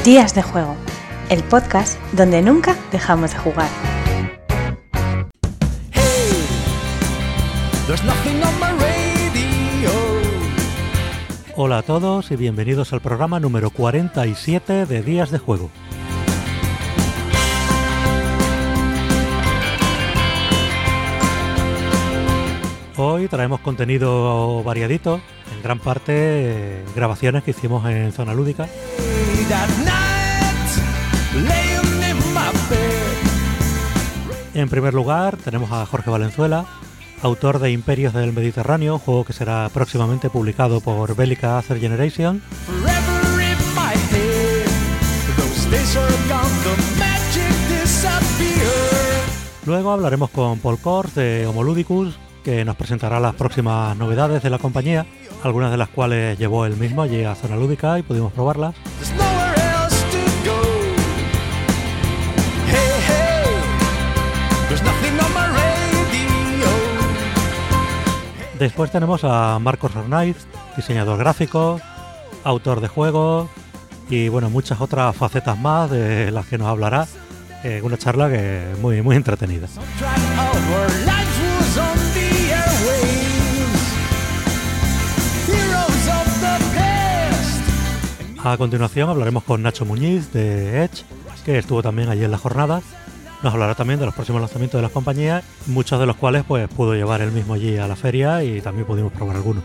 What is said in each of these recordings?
Días de Juego, el podcast donde nunca dejamos de jugar. Hola a todos y bienvenidos al programa número 47 de Días de Juego. Hoy traemos contenido variadito, en gran parte grabaciones que hicimos en Zona Lúdica. En primer lugar tenemos a Jorge Valenzuela, autor de Imperios del Mediterráneo, juego que será próximamente publicado por Bellica Third Generation. Luego hablaremos con Paul Kors de Homoludicus, que nos presentará las próximas novedades de la compañía, algunas de las cuales llevó él mismo allí a Zona Lúdica y pudimos probarlas. Después tenemos a Marcos Arnaiz, diseñador gráfico, autor de juegos y bueno, muchas otras facetas más de las que nos hablará. Una charla que es muy entretenida. A continuación hablaremos con Nacho Muñiz de Edge, que estuvo también allí en la jornada. Nos hablará también de los próximos lanzamientos de las compañías, muchos de los cuales pues pudo llevar él mismo allí a la feria y también pudimos probar algunos.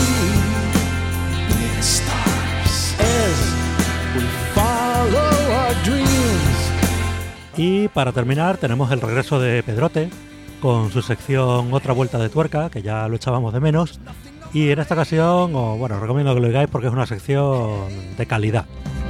Y para terminar tenemos el regreso de Pedrote con su sección Otra Vuelta de Tuerca, que ya lo echábamos de menos. Y en esta ocasión, os recomiendo que lo digáis porque es una sección de calidad.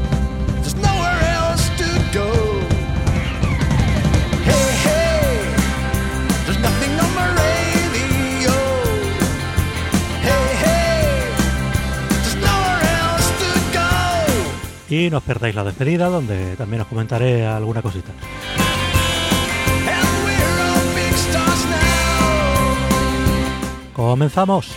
Y no os perdáis la despedida, donde también os comentaré alguna cosita. ¡Comenzamos!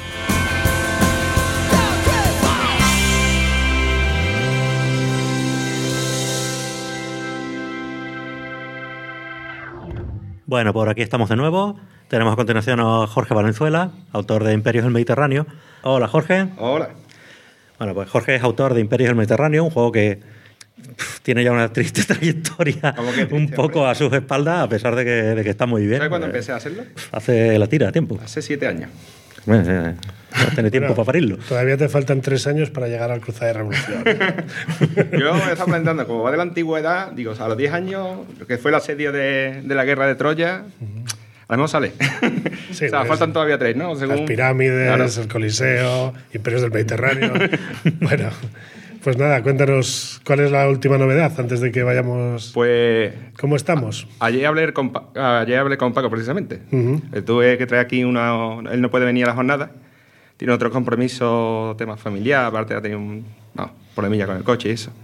Bueno, por aquí estamos de nuevo. Tenemos a continuación a Jorge Valenzuela, autor de Imperios del Mediterráneo. Hola, Jorge. Hola. Bueno, pues Jorge es autor de Imperios del Mediterráneo, un juego que tiene ya una triste trayectoria un poco a sus espaldas, a pesar de que está muy bien. ¿Sabes cuándo empecé a hacerlo? Hace la tira, tiempo. Hace 7 años. Bueno, no tiene tiempo para parirlo. Todavía te faltan 3 años para llegar al Cruzada de Revolución. Yo me estaba planteando, como va de la antigüedad, digo, a los 10 años, lo que fue el asedio de la guerra de Troya, a lo mejor sale. Sí, faltan todavía 3, ¿no? Según... Las pirámides, claro. El Coliseo, Imperios del Mediterráneo. Bueno, pues nada, cuéntanos cuál es la última novedad antes de que vayamos. Pues. ¿Cómo estamos? Ayer hablé con Paco precisamente. Tuve que traer aquí él no puede venir a la jornada. Tiene otro compromiso, tema familiar, aparte ha tenido un problemilla con el coche y eso.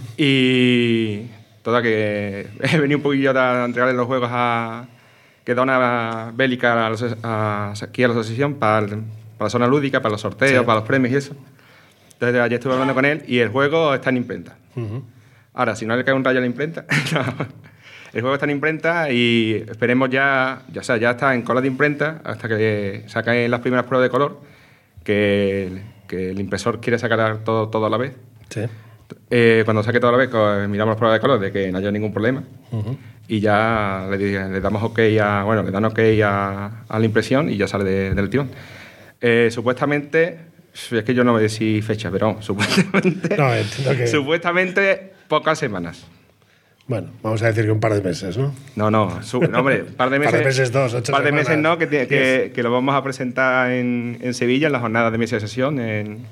Y toda que he venido un poquillo a entregarle los juegos que dona Bellica aquí a la asociación para la zona lúdica, para los sorteos, sí, para los premios y eso. Entonces ayer estuve hablando con él y el juego está en imprenta. Ahora, si no le cae un rayo a la imprenta, el juego está en imprenta y esperemos ya está en cola de imprenta hasta que saquen las primeras pruebas de color, que el impresor quiere sacar todo a la vez. Sí. Cuando saque todo a la vez, miramos las pruebas de color de que no haya ningún problema. Y ya le damos OK le dan OK a la impresión y ya sale del timón. Supuestamente, es que yo no voy a decir fecha, pero supuestamente, no, entiendo que... supuestamente pocas semanas. Bueno, vamos a decir que un par de meses, ¿no? No, hombre, un par de meses. Par de meses, 2, 8 un par de semanas. meses no, que lo vamos a presentar en Sevilla, en las jornadas de mesa de sesión, en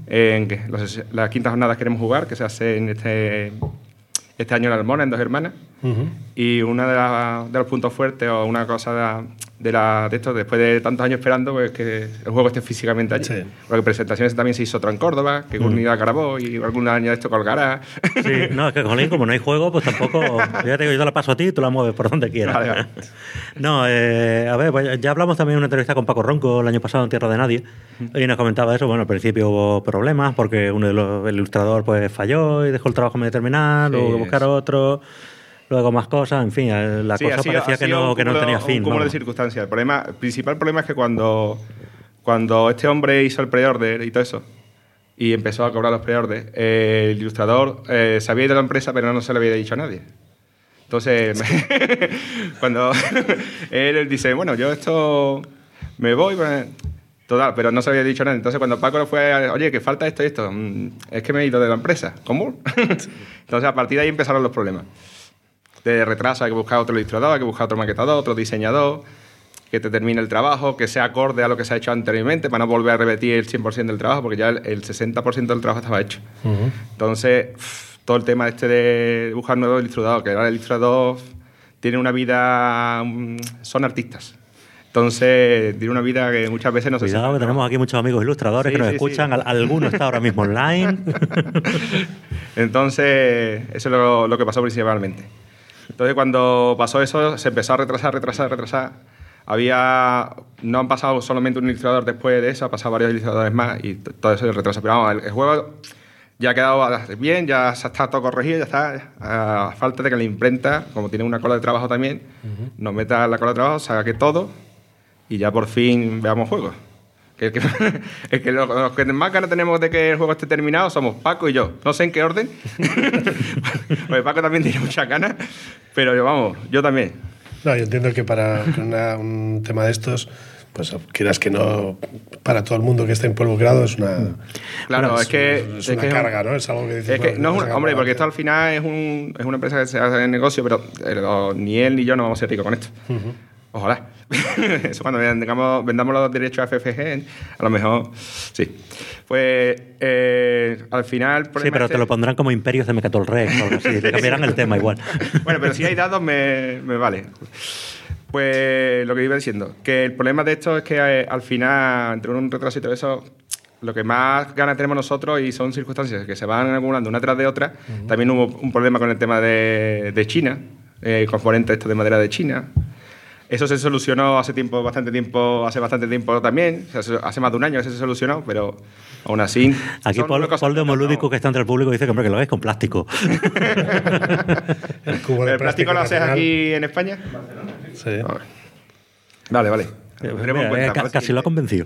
las quintas jornadas que queremos jugar, que se hace en este año en Almona, en Dos Hermanas. Y uno de los puntos fuertes o una cosa de esto, después de tantos años esperando, pues que el juego esté físicamente allí. Sí. Porque presentaciones también se hizo otra en Córdoba, que Comunidad grabó y algún año esto colgará. Sí, no, es que como no hay juego, pues tampoco... Fíjate que yo te la paso a ti y tú la mueves por donde quieras. Vale. No, a ver, pues ya hablamos también en una entrevista con Paco Ronco el año pasado en Tierra de Nadie, y nos comentaba eso. Bueno, al principio hubo problemas porque el ilustrador pues falló y dejó el trabajo medio terminar, luego buscar otro... Luego más cosas, en fin, la cosa parecía que no tenía fin. Un cúmulo de circunstancias. El principal problema es que cuando este hombre hizo el pre-order y todo eso, y empezó a cobrar los pre-orders, el ilustrador se había ido de la empresa, pero no se lo había dicho a nadie. Entonces, cuando él dice, bueno, yo esto me voy, total, pero no se había dicho a nadie. Entonces, cuando Paco fue, oye, que falta esto y esto, es que me he ido de la empresa. ¿Cómo? Entonces, a partir de ahí empezaron los problemas. De retraso, hay que buscar otro ilustrador, hay que buscar otro maquetador, otro diseñador, que te termine el trabajo, que sea acorde a lo que se ha hecho anteriormente, para no volver a repetir el 100% del trabajo, porque ya el 60% del trabajo estaba hecho. Entonces, todo el tema de buscar un nuevo ilustrador, que ahora el ilustrador tiene una vida... son artistas. Entonces, tiene una vida que muchas veces no se... Cuidado, que tenemos aquí muchos amigos ilustradores que nos escuchan. Sí. Alguno está ahora mismo online. Entonces, eso es lo que pasó principalmente. Entonces, cuando pasó eso, se empezó a retrasar. No han pasado solamente un ilustrador después de eso, ha pasado varios ilustradores más y todo eso se retrasa. Pero vamos, el juego ya ha quedado bien, ya está todo corregido, ya está. A falta de que la imprenta, como tiene una cola de trabajo también, nos meta la cola de trabajo, saque todo y ya por fin veamos juegos. Es que los que más ganas tenemos de que el juego esté terminado somos Paco y yo. No sé en qué orden. Porque Paco también tiene muchas ganas, pero yo también. No, yo entiendo que para un tema de estos, pues quieras que no, para todo el mundo que esté involucrado es una... Claro, es una carga, ¿no? Es algo que dices... Hombre, porque esto al final es una empresa que se hace en negocio, pero ni él ni yo no vamos a ser ricos con esto. Ojalá. Eso cuando vendamos los derechos a FFG, a lo mejor sí. Pues al final... Sí, pero te lo pondrán como Imperios de Mecatol Rex o algo así, te cambiarán el tema igual. Bueno, pero si hay datos me vale. Pues lo que iba diciendo, que el problema de esto es que al final, entre un retraso y todo eso, lo que más ganas tenemos nosotros, y son circunstancias que se van acumulando una tras de otra. También hubo un problema con el tema de China, componentes de madera de China. Eso se solucionó hace bastante tiempo también, hace más de un año que se solucionó, pero aún así... Aquí Paul de Homolúdico, que está entre el público, dice que, hombre, que lo hagáis con plástico. ¿El plástico lo haces aquí en España? Sí. Vale. Casi lo ha convencido.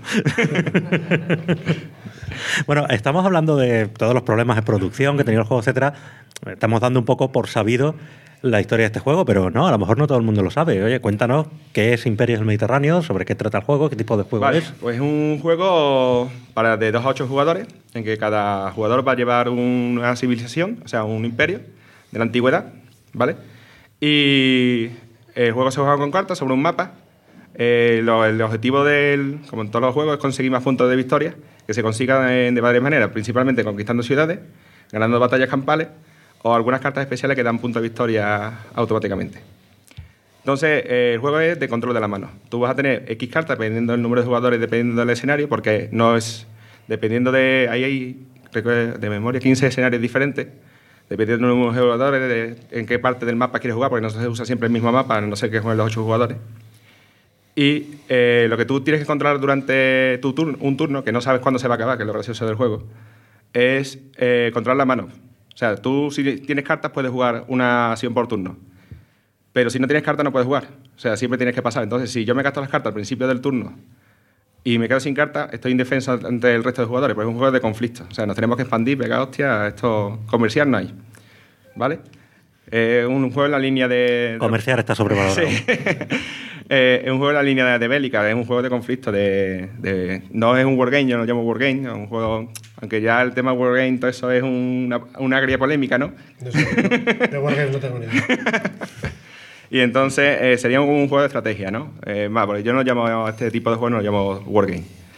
Bueno, estamos hablando de todos los problemas de producción que tenía el juego, etcétera. Estamos dando un poco por sabido la historia de este juego, pero no, a lo mejor no todo el mundo lo sabe. Oye, cuéntanos qué es Imperios del Mediterráneo, sobre qué trata el juego, qué tipo de juego es. Pues es un juego de 2 a 8 jugadores, en que cada jugador va a llevar una civilización, o sea, un imperio de la antigüedad, ¿vale? Y el juego se juega con cartas sobre un mapa. El objetivo como en todos los juegos, es conseguir más puntos de victoria, que se consigan de varias maneras, principalmente conquistando ciudades, ganando batallas campales, o algunas cartas especiales que dan puntos de victoria automáticamente. Entonces, el juego es de control de la mano. Tú vas a tener X cartas dependiendo del número de jugadores, dependiendo del escenario, porque no es... Dependiendo de... Ahí hay, de memoria, 15 escenarios diferentes, dependiendo del número de jugadores, en qué parte del mapa quieres jugar, porque no se usa siempre el mismo mapa, a no ser que jueguen los 8 jugadores. Y lo que tú tienes que controlar durante un turno, que no sabes cuándo se va a acabar, que es lo gracioso del juego, es controlar la mano. O sea, tú si tienes cartas puedes jugar una acción por turno. Pero si no tienes cartas no puedes jugar. O sea, siempre tienes que pasar. Entonces, si yo me gasto las cartas al principio del turno y me quedo sin cartas, estoy indefenso ante el resto de jugadores, porque es un juego de conflicto. O sea, nos tenemos que expandir, pegar hostia, esto comercial no hay. ¿Vale? Un juego en la línea de... Comercial está sobrevalorado. Sí. Es un juego en la línea de bélica, es un juego de conflicto, no es un wargame, yo no lo llamo wargame, es un juego, aunque ya el tema wargame, todo eso es una agria polémica, ¿no? De wargame no tengo ni idea. Y entonces sería un juego de estrategia, ¿no? Porque yo no llamo a este tipo de juego, no lo llamo wargame.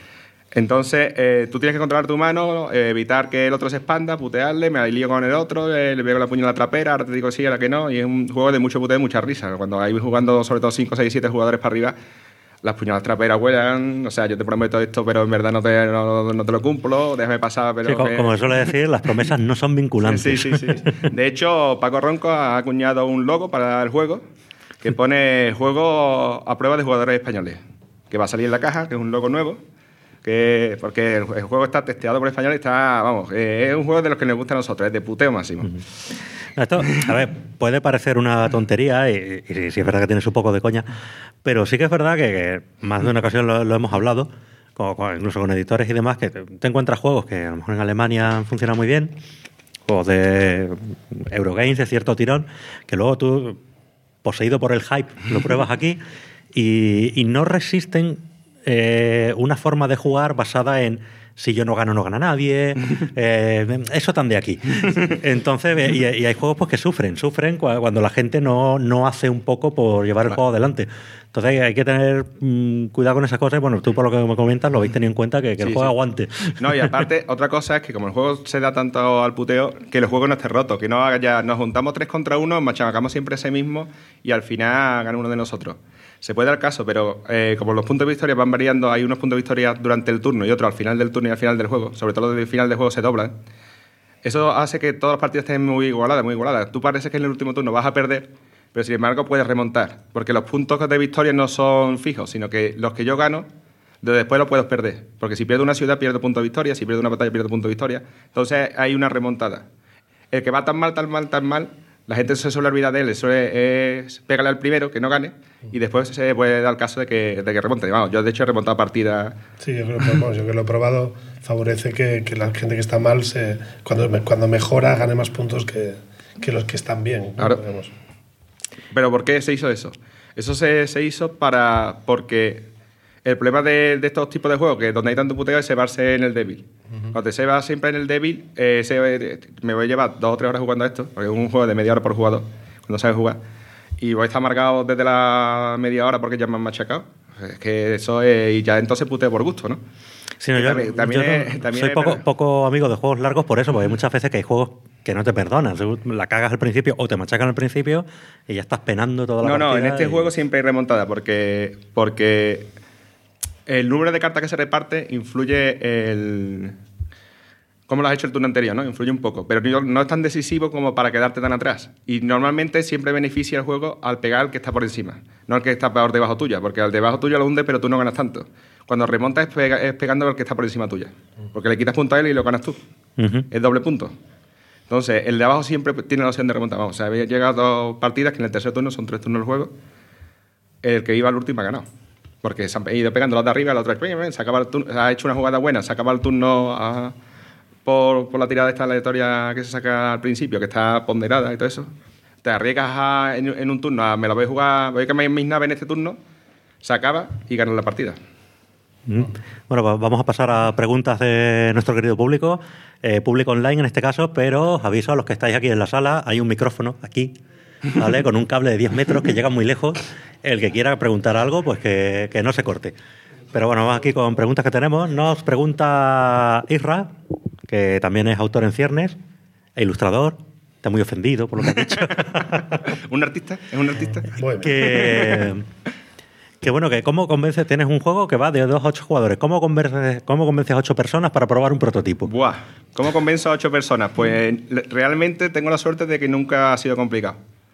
Entonces, tú tienes que controlar tu mano, evitar que el otro se expanda, putearle, me lío con el otro, le pego la puño en la trapera, ahora te digo sí, ahora que no. Y es un juego de mucho puteo y mucha risa. Cuando hay jugando sobre todo 5, 6, 7 jugadores para arriba, las puñaladas traperas vuelan. O sea, yo te prometo esto, pero en verdad no te lo cumplo, déjame pasar. Pero sí, como suele decir, las promesas no son vinculantes. Sí. De hecho, Paco Ronco ha acuñado un logo para el juego que pone juego a prueba de jugadores españoles, que va a salir en la caja, que es un logo nuevo. Porque el juego está testeado por español y está, vamos, es un juego de los que nos gusta a nosotros, es de puteo máximo. Esto, a ver, puede parecer una tontería y sí es verdad que tiene su poco de coña, pero sí que es verdad que más de una ocasión lo hemos hablado, incluso con editores y demás, que te encuentras juegos que a lo mejor en Alemania funcionan muy bien, juegos de Eurogames de cierto tirón, que luego tú, poseído por el hype, lo pruebas aquí y no resisten una forma de jugar basada en si yo no gano, no gana nadie, eso tan de aquí. Entonces, y hay juegos pues que sufren cuando la gente no hace un poco por llevar el juego adelante. Entonces hay que tener cuidado con esas cosas. Bueno, tú por lo que me comentas lo habéis tenido en cuenta que el juego aguante. No, y aparte, otra cosa es que como el juego se da tanto al puteo, que el juego no esté roto, que no haga ya, nos juntamos 3 contra 1, machacamos siempre ese mismo y al final gana uno de nosotros. Se puede dar caso, pero como los puntos de victoria van variando, hay unos puntos de victoria durante el turno y otros al final del turno y al final del juego, sobre todo el final del juego se doblan. Eso hace que todas las partidas estén muy igualadas. Tú parece que en el último turno vas a perder, pero sin embargo puedes remontar, porque los puntos de victoria no son fijos, sino que los que yo gano, después los puedo perder. Porque si pierdo una ciudad, pierdo punto de victoria, si pierdo una batalla, pierdo punto de victoria. Entonces hay una remontada. El que va tan mal, la gente se suele olvidar de él, es pegarle al primero, que no gane, y después se puede dar el caso de que remonte. Vamos, yo de hecho he remontado partidas. Sí, yo que lo he probado, favorece que la gente que está mal, cuando mejora, gane más puntos que los que están bien. Claro. ¿Pero por qué se hizo eso? Eso se hizo porque el problema de estos tipos de juegos, que donde hay tanto puteo, es cebarse en el débil. Cuando te cebas siempre en el débil, me voy a llevar 2 o 3 horas jugando a esto, porque es un juego de media hora por jugador, cuando sabes jugar, y voy a estar amargado desde la media hora porque ya me han machacado. Es que eso es, y ya entonces puteo por gusto, ¿no? Sí, no, yo soy poco amigo de juegos largos por eso, porque hay muchas veces que hay juegos que no te perdonan. La cagas al principio o te machacan al principio y ya estás penando toda la partida. No, en este juego siempre hay remontada, porque el número de cartas que se reparte influye cómo lo has hecho el turno anterior, ¿no? Influye un poco, pero no es tan decisivo como para quedarte tan atrás. Y normalmente siempre beneficia el juego al pegar al que está por encima, no al que está por debajo tuya, porque al debajo tuyo lo hundes, pero tú no ganas tanto. Cuando remontas es pegando al que está por encima tuya, porque le quitas punto a él y lo ganas tú. Es doble punto. Entonces, el de abajo siempre tiene la opción de remontar. Vamos, o sea, había llegado 2 partidas que en el tercer turno, son 3 turnos del juego, el que iba al último ha ganado. Porque se han ido pegando los de arriba, los otros se acaba el turno, ha hecho una jugada buena, se acaba el turno por la tirada esta aleatoria que se saca al principio, que está ponderada y todo eso. Te arriesgas en un turno, me la voy a jugar, voy a quemar mis naves en este turno, se acaba y ganas la partida. Bueno, pues vamos a pasar a preguntas de nuestro querido público, público online en este caso, pero os aviso a los que estáis aquí en la sala, hay un micrófono aquí, ¿vale? Con un cable de 10 metros que llega muy lejos. El que quiera preguntar algo, pues que no se corte. Pero bueno, vamos aquí con preguntas que tenemos. Nos pregunta Isra, que también es autor en ciernes e ilustrador. Está muy ofendido por lo que ha dicho. ¿Un artista? ¿Es un artista? Bueno. Que bueno, que cómo convences, tienes un juego que va de 2 a 8 jugadores. ¿Cómo convences a 8 personas para probar un prototipo? Buah, ¿cómo convenzo a 8 personas? Pues realmente tengo la suerte de que nunca ha sido complicado.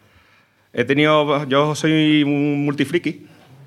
Yo soy un multifriki.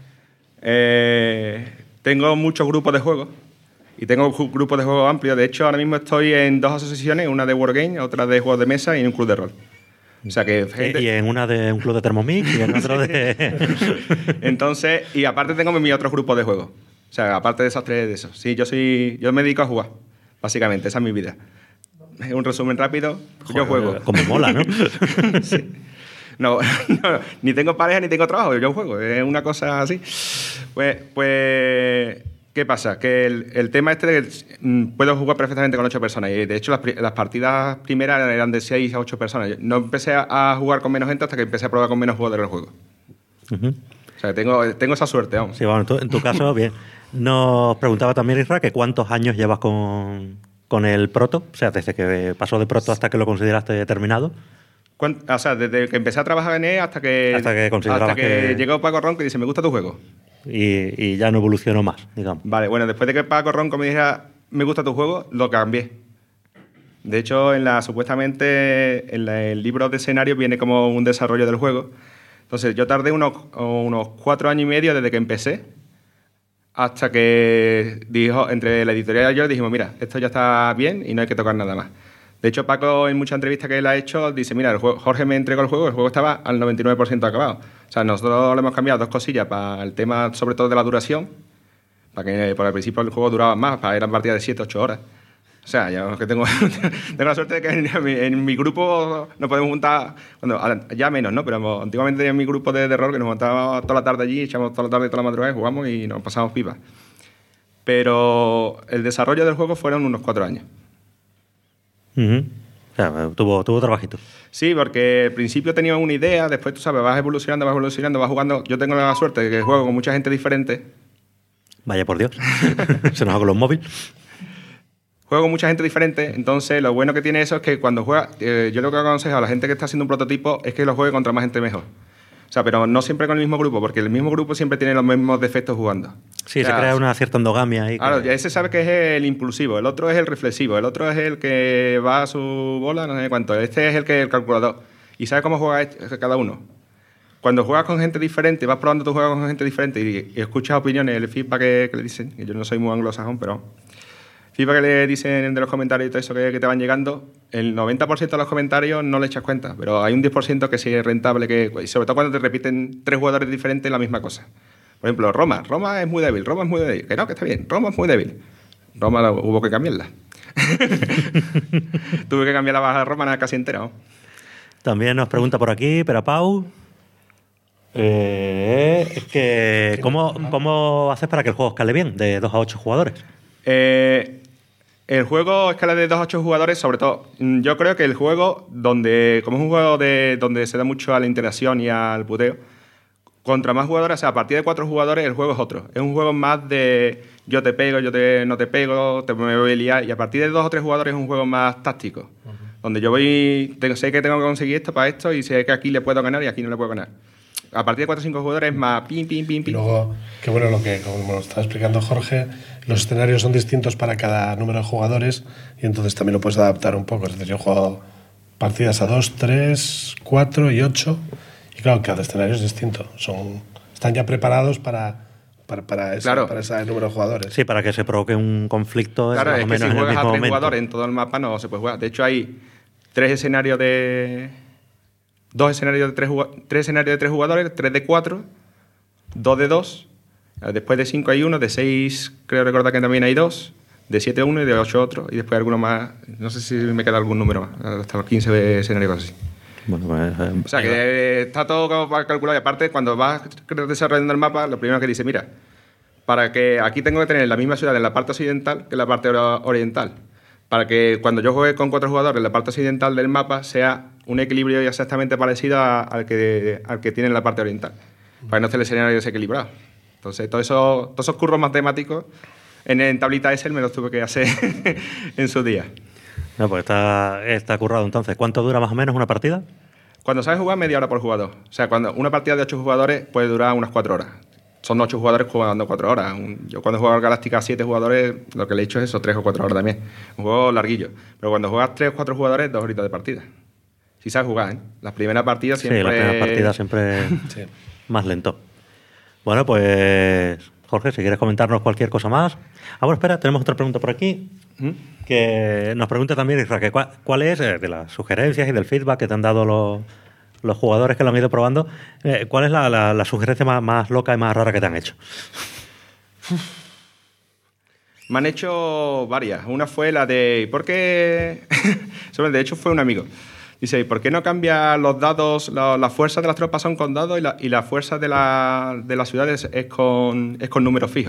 Tengo muchos grupos de juegos y tengo grupos de juegos amplios. De hecho, ahora mismo estoy en 2 asociaciones, una de Wargame, otra de juegos de mesa y en un club de rol. O sea que y en una de un club de Thermomix y en otro de... Entonces, y aparte tengo mi otro grupo de juegos. O sea, aparte de esos 3 de esos. Sí, yo me dedico a jugar, básicamente, esa es mi vida. Un resumen rápido, Joder, yo juego. Como mola, ¿no? Sí. No, ni tengo pareja ni tengo trabajo, yo juego, es una cosa así. Pues ¿qué pasa? Que el tema este de que puedo jugar perfectamente con 8 personas. Y de hecho las partidas primeras eran de 6 a 8 personas. No empecé a jugar con menos gente hasta que empecé a probar con menos jugadores del juego. O sea, tengo esa suerte, vamos. Sí, bueno, en tu caso, bien. Nos preguntaba también Isra que cuántos años llevas con el proto, o sea, desde que pasó de proto hasta que lo consideraste terminado. O sea, desde que empecé a trabajar en él hasta que llegó Paco Ronco y dice, me gusta tu juego. Y ya no evolucionó más, digamos. Vale, bueno, después de que Paco Ronco me dijera, me gusta tu juego, lo cambié. De hecho, supuestamente en el libro de escenario viene como un desarrollo del juego. Entonces, yo tardé unos 4 años y medio desde que empecé hasta que dijo, entre la editorial y yo, dijimos, mira, esto ya está bien y no hay que tocar nada más. De hecho, Paco, en muchas entrevistas que él ha hecho, dice, mira, Jorge me entregó el juego estaba al 99% acabado. O sea, nosotros le hemos cambiado 2 cosillas para el tema, sobre todo de la duración, para que por el principio el juego duraba más, eran partidas de 7-8 horas. O sea, yo que tengo la suerte de que en mi grupo nos podemos juntar, ya menos, ¿no? Pero antiguamente tenía mi grupo de rol que nos juntábamos toda la tarde allí, echamos toda la tarde y toda la madrugada, jugamos y nos pasamos pipa. Pero el desarrollo del juego fueron unos 4 años. O sea, tuvo trabajito. Sí, porque al principio tenía una idea, después tú sabes, vas evolucionando, vas jugando. Yo tengo la suerte de que juego con mucha gente diferente. Vaya por Dios. Se nos hago los móviles. Juego con mucha gente diferente, entonces lo bueno que tiene eso es que cuando juega, yo lo que aconsejo a la gente que está haciendo un prototipo es que lo juegue contra más gente mejor. O sea, pero no siempre con el mismo grupo, porque el mismo grupo siempre tiene los mismos defectos jugando. Sí, o sea, se crea una cierta endogamia ahí. Claro, ya ese sabe que es el impulsivo, el otro es el reflexivo, el otro es el que va a su bola, no sé cuánto, este es el calculador. Y sabe cómo juega cada uno. Cuando juegas con gente diferente, vas probando tu juego con gente diferente y escuchas opiniones, el feedback que le dicen, que yo no soy muy anglosajón, pero feedback que le dicen de los comentarios y todo eso que te van llegando, el 90% de los comentarios no le echas cuenta, pero hay un 10% que sí es rentable, y sobre todo cuando te repiten 3 jugadores diferentes la misma cosa. Por ejemplo, Roma es muy débil, que no, que está bien, Roma es muy débil. Roma hubo que cambiarla. Tuve que cambiar la baja de Roma casi entera, ¿no? También nos pregunta por aquí, Perapau, que ¿cómo haces para que el juego escale bien, de 2 a 8 jugadores? El juego escala de 2 a 8 jugadores, sobre todo, yo creo que el juego, como es un juego donde se da mucho a la interacción y al puteo, contra más jugadores, o sea, a partir de 4 jugadores, el juego es otro. Es un juego más de yo te pego, no te pego, me voy a liar, y a partir de 2 o 3 jugadores es un juego más táctico, donde yo sé que tengo que conseguir esto para esto y sé que aquí le puedo ganar y aquí no le puedo ganar. A partir de 4 o 5 jugadores es más pim. Luego, qué bueno como lo está explicando Jorge, los escenarios son distintos para cada número de jugadores y entonces también lo puedes adaptar un poco. Es decir, yo juego partidas a 2, 3, 4 y 8 y claro, cada escenario es distinto. Están ya preparados para ese número de jugadores. Sí, para que se provoque un conflicto claro, más o menos en el mismo momento. Si juegas a 3 jugadores en todo el mapa no se puede jugar. De hecho, hay 3 escenarios de... 3 escenarios de 3 jugadores, 3 de 4, 2 de 2, después de 5 hay 1, de 6 creo recordar que también hay 2, de 7 1 y de 8 otro, y después alguno más, no sé si me queda algún número más, hasta los 15 escenarios así. Bueno, o sea que está todo como para calcular, y aparte cuando vas desarrollando el mapa, lo primero que dice, mira, para que aquí tengo que tener la misma ciudad en la parte occidental que en la parte oriental, para que cuando yo juegue con 4 jugadores en la parte occidental del mapa sea un equilibrio exactamente parecido al que tiene en la parte oriental, para que no esté el escenario desequilibrado. Entonces, todos esos curros matemáticos en tablita Excel me los tuve que hacer en su día. No, pues está currado entonces. ¿Cuánto dura más o menos una partida? Cuando sabes jugar, media hora por jugador. O sea, cuando una partida de 8 jugadores puede durar unas 4 horas. Son 8 jugadores jugando 4 horas. Yo cuando juego al Galáctica a 7 jugadores, lo que le he hecho es eso, 3 o 4 horas también. Un juego larguillo. Pero cuando juegas 3 o 4 jugadores, 2 horitas de partida. Sí sabes jugar, ¿eh? Las primeras partidas siempre... Sí, las primeras partidas siempre más lento. Bueno, pues Jorge, si quieres comentarnos cualquier cosa más. Bueno, espera, tenemos otra pregunta por aquí. Que nos pregunta también Isra, que ¿cuál es, de las sugerencias y del feedback que te han dado los jugadores que lo han ido probando, cuál es la sugerencia más loca y más rara que te han hecho? Me han hecho varias. Una fue la de... ¿Por qué? De hecho, fue un amigo. Dice, ¿por qué no cambia los dados? Las fuerzas de las tropas son con dados y la fuerza de las ciudades es con números fijos.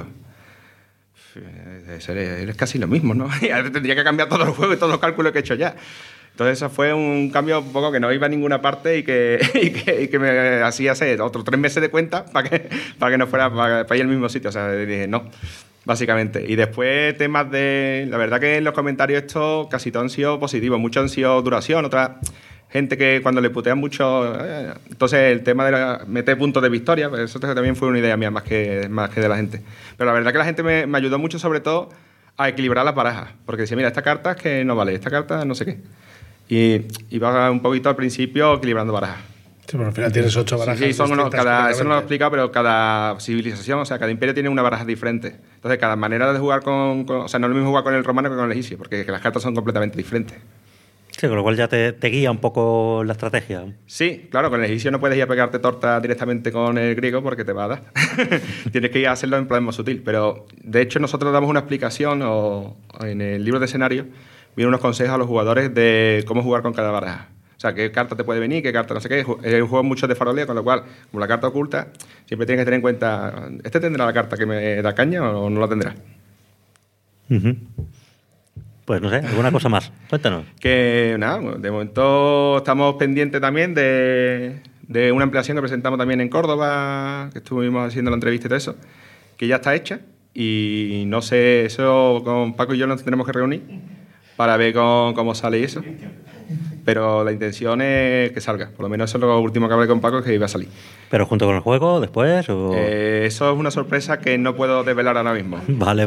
Es casi lo mismo, ¿no? Tendría que cambiar todo el juego y todos los cálculos que he hecho ya. Entonces eso fue un cambio un poco que no iba a ninguna parte y que me hacía hacer otros 3 meses de cuenta para que no fuera para ir al mismo sitio. O sea, dije no, básicamente. Y después temas de... La verdad que en los comentarios estos casi todos han sido positivos. Muchos han sido duración, otras gente que cuando le putean mucho... entonces el tema de meter puntos de victoria, pues eso también fue una idea mía más que de la gente. Pero la verdad que la gente me ayudó mucho sobre todo a equilibrar las barajas. Porque decía, mira, esta carta es que no vale, esta carta no sé qué. Y va un poquito al principio equilibrando barajas. Sí, pero al final tienes 8 barajas. Sí, eso no lo he explicado, pero cada civilización, o sea, cada imperio tiene una baraja diferente. Entonces, cada manera de jugar o sea, no es lo mismo jugar con el romano que con el egipcio, porque las cartas son completamente diferentes. Sí, con lo cual ya te guía un poco la estrategia. Sí, claro, con el egipcio no puedes ir a pegarte torta directamente con el griego porque te va a dar. Tienes que ir a hacerlo en plan más sutil. Pero, de hecho, nosotros damos una explicación en el libro de escenario. Vienen unos consejos a los jugadores de cómo jugar con cada baraja. O sea, qué carta te puede venir, qué carta no sé qué. Es un juego mucho de faroleo, con lo cual, como la carta oculta, siempre tienes que tener en cuenta, ¿este tendrá la carta que me da caña o no la tendrá? Uh-huh. Pues no sé, alguna cosa más. Cuéntanos. Que nada, de momento estamos pendientes también de una ampliación que presentamos también en Córdoba, que estuvimos haciendo la entrevista y todo eso, que ya está hecha. Y no sé, eso con Paco y yo nos tendremos que reunir para ver cómo sale eso. Pero la intención es que salga. Por lo menos eso es lo último que hablé con Paco, que iba a salir. ¿Pero junto con el juego, después? O... eso es una sorpresa que no puedo desvelar ahora mismo. Vale.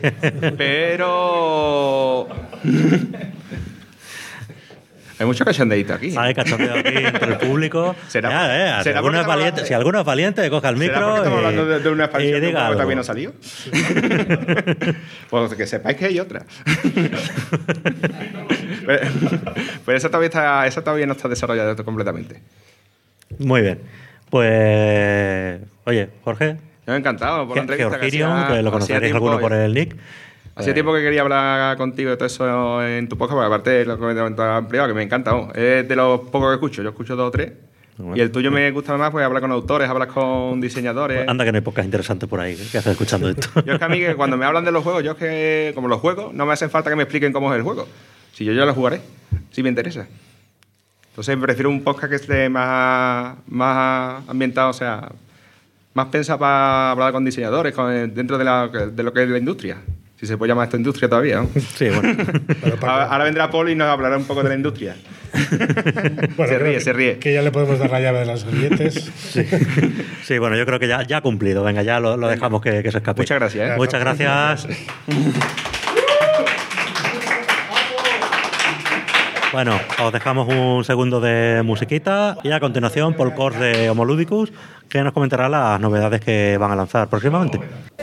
Pero... Hay mucho cachondeíto aquí. Hay cachondeo aquí entre el público. Si alguno es valiente, coja el micro. ¿Será porque estamos hablando de una expansión que también no salió? Pues que sepáis que hay otra. Pero esa todavía no está desarrollada completamente. Muy bien. Pues, oye, Jorge. Me ha encantado por la entrevista. Georginium, que lo conoceréis alguno por el nick. Hacía tiempo que quería hablar contigo de todo eso en tu podcast, porque aparte lo comentaba en privado, que me encanta. Es de los pocos que escucho. Yo escucho 2 o 3. Bueno. Y el tuyo me gusta más, pues hablar con autores, hablar con diseñadores. Pues anda que no hay podcast interesantes por ahí. ¿Qué haces escuchando esto? Yo es que a mí, que cuando me hablan de los juegos, yo es que, como los juegos, no me hace falta que me expliquen cómo es el juego. Si yo ya lo jugaré, si me interesa. Entonces prefiero un podcast que esté más ambientado, o sea, más pensado para hablar con diseñadores, dentro de lo que es la industria. Si se puede llamar esto industria todavía, ¿no? Sí, bueno. Ahora vendrá Paul y nos hablará un poco de la industria. Bueno, se ríe. Que ya le podemos dar la llave de las grilletes. Sí, bueno, yo creo que ya ha cumplido. Venga, ya lo dejamos que se escape. Muchas gracias. Muchas gracias. Bueno, os dejamos un segundo de musiquita y a continuación Paul Kors de Homoludicus, que nos comentará las novedades que van a lanzar próximamente.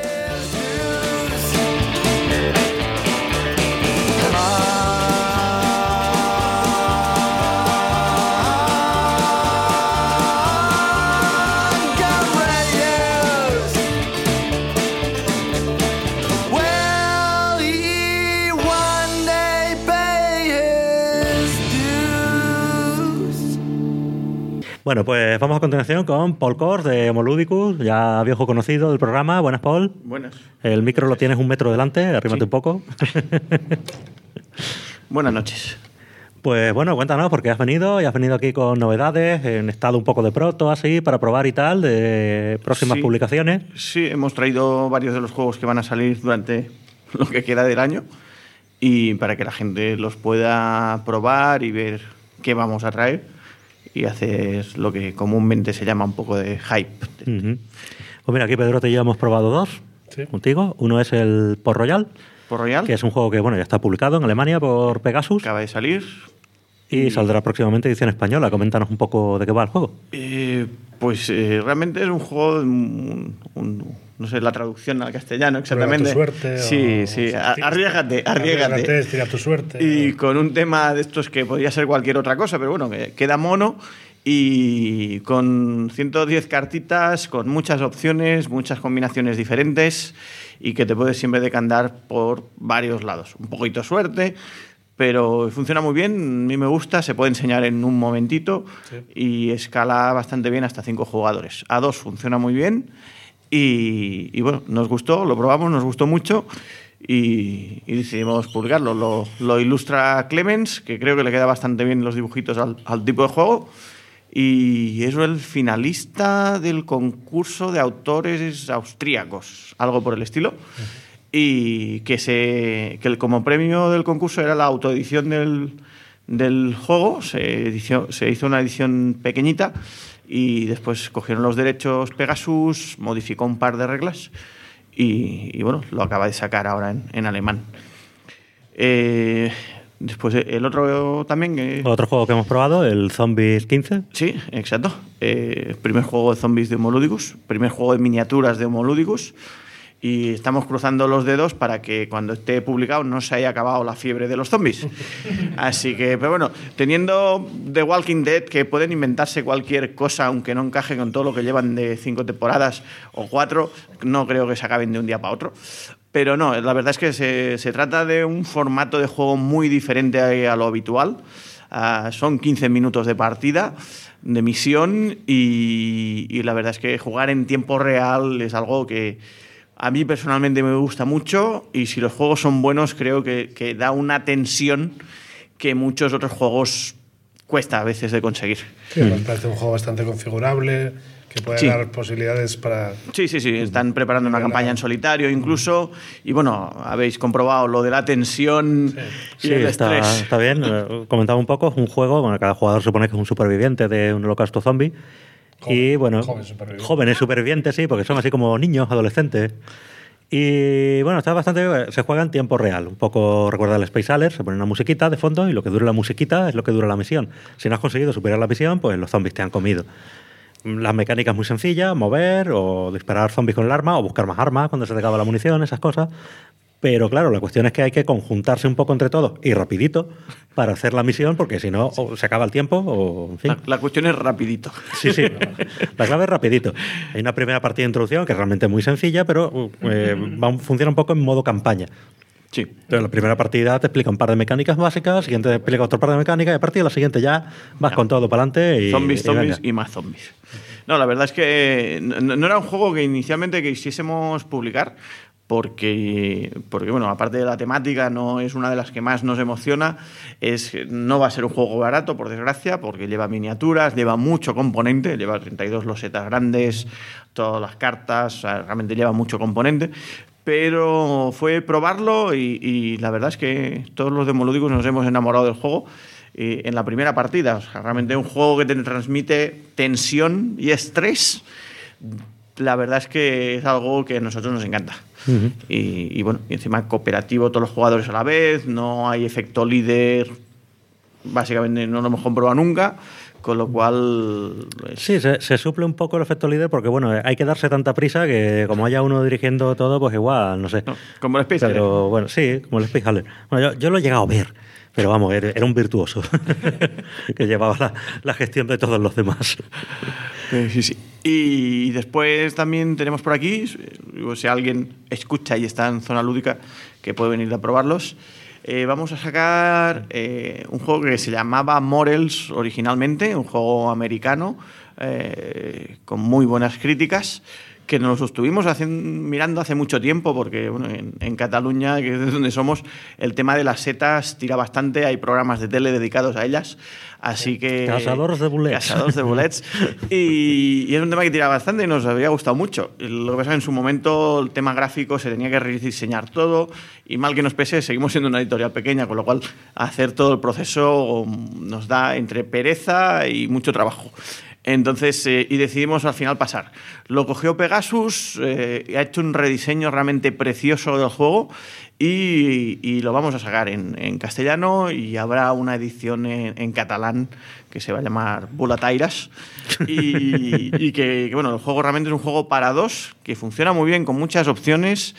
Bueno, pues vamos a continuación con Paul Kors de Homoludicus, ya viejo conocido del programa. Buenas, Paul. Buenas. El micro lo tienes 1 metro delante, arrímate un poco. Buenas noches. Pues bueno, cuéntanos, porque has venido aquí con novedades, en estado un poco de proto, así, para probar y tal, de próximas publicaciones. Sí, hemos traído varios de los juegos que van a salir durante lo que queda del año y para que la gente los pueda probar y ver qué vamos a traer y hacer lo que comúnmente se llama un poco de hype. Uh-huh. Pues mira, aquí Pedrote ya hemos probado 2 contigo. Uno es el Port Royal. Port Royal. Que es un juego que ya está publicado en Alemania por Pegasus. Acaba de salir. Y saldrá próximamente edición española. Coméntanos un poco de qué va el juego. Realmente es un juego, no sé la traducción al castellano exactamente. Prueba tu suerte. Sí. Arriégate. Tira tu suerte. Y con un tema de estos que podría ser cualquier otra cosa, pero bueno, que queda mono y con 110 cartitas, con muchas opciones, muchas combinaciones diferentes y que te puedes siempre decantar por varios lados. Un poquito suerte, pero funciona muy bien, a mí me gusta, se puede enseñar en un momentito y escala bastante bien hasta 5 jugadores. A 2 funciona muy bien y bueno, nos gustó, lo probamos, nos gustó mucho y decidimos publicarlo. Lo ilustra Clemens, que creo que le queda bastante bien los dibujitos al tipo de juego, y es el finalista del concurso de autores austríacos, algo por el estilo, y que como premio del concurso era la autoedición del juego. Se hizo una edición pequeñita y después cogieron los derechos Pegasus, modificó un par de reglas y bueno, lo acaba de sacar ahora en alemán. Después el otro también... Otro juego que hemos probado, el Zombies 15. Sí, exacto. Primer juego de zombies de Homoludicus, primer juego de miniaturas de Homoludicus, y estamos cruzando los dedos para que cuando esté publicado no se haya acabado la fiebre de los zombies. Así que, pero bueno, teniendo The Walking Dead, que pueden inventarse cualquier cosa aunque no encaje con todo lo que llevan de 5 temporadas o 4, no creo que se acaben de un día para otro. Pero no, la verdad es que se trata de un formato de juego muy diferente a lo habitual. Son 15 minutos de partida, de misión, y la verdad es que jugar en tiempo real es algo que a mí personalmente me gusta mucho, y si los juegos son buenos creo que da una tensión que muchos otros juegos cuesta a veces de conseguir. Sí, me parece un juego bastante configurable, que puede dar posibilidades para... Sí, están preparando una campaña en solitario incluso, y bueno, habéis comprobado lo de la tensión y el estrés. Está bien. Comentaba un poco, es un juego, bueno, cada jugador supone que es un superviviente de un holocausto zombie. Y bueno, jóvenes supervivientes, sí, porque son así como niños, adolescentes. Y bueno, está bastante. Se juega en tiempo real. Un poco recuerda al Space Alert, se pone una musiquita de fondo y lo que dura la musiquita es lo que dura la misión. Si no has conseguido superar la misión, pues los zombies te han comido. Las mecánicas muy sencillas, mover o disparar zombies con el arma o buscar más armas cuando se te acaba la munición, esas cosas. Pero claro, la cuestión es que hay que conjuntarse un poco entre todos y rapidito para hacer la misión, porque si no, o se acaba el tiempo o... En fin. La cuestión es rapidito. Sí. La clave es rapidito. Hay una primera partida de introducción que es realmente muy sencilla, pero funciona un poco en modo campaña. Sí. Pero la primera partida te explica un par de mecánicas básicas, la siguiente te explica otro par de mecánicas, y a partir de la siguiente ya vas con todo para adelante y... Zombies y más zombies. No, la verdad es que no era un juego que inicialmente quisiésemos publicar, porque bueno, aparte de la temática, no es una de las que más nos emociona. No va a ser un juego barato, por desgracia, porque lleva miniaturas, lleva mucho componente, lleva 32 losetas grandes, todas las cartas, o sea, realmente lleva mucho componente. Pero fue probarlo y la verdad es que todos los de Homoludicus nos hemos enamorado del juego en la primera partida. O sea, realmente un juego que te transmite tensión y estrés. La verdad es que es algo que a nosotros nos encanta. Uh-huh. Y bueno, y encima cooperativo, todos los jugadores a la vez, no hay efecto líder, básicamente no lo hemos comprobado nunca, con lo cual... Sí, se suple un poco el efecto líder porque bueno, hay que darse tanta prisa que como haya uno dirigiendo todo, pues igual, no sé. No, como el Space Alert. Pero bueno, sí, como el Space Alert. Bueno, yo lo he llegado a ver. Pero vamos, era un virtuoso que llevaba la gestión de todos los demás. Sí. Y después también tenemos por aquí, si alguien escucha y está en zona lúdica, que puede venir a probarlos. Vamos a sacar un juego que se llamaba Morels originalmente, un juego americano con muy buenas críticas, que nos lo estuvimos mirando hace mucho tiempo, porque bueno, en Cataluña, que es de donde somos, el tema de las setas tira bastante, hay programas de tele dedicados a ellas, así que... Cazadores de bolets. Cazadores de bolets. y es un tema que tira bastante y nos había gustado mucho. Lo que pasa es que en su momento el tema gráfico se tenía que rediseñar todo, y mal que nos pese, seguimos siendo una editorial pequeña, con lo cual hacer todo el proceso nos da entre pereza y mucho trabajo. Entonces, y decidimos al final pasar. Lo cogió Pegasus, ha hecho un rediseño realmente precioso del juego y lo vamos a sacar en castellano, y habrá una edición en catalán que se va a llamar Bulatairas y que, bueno, el juego realmente es un juego para dos, que funciona muy bien, con muchas opciones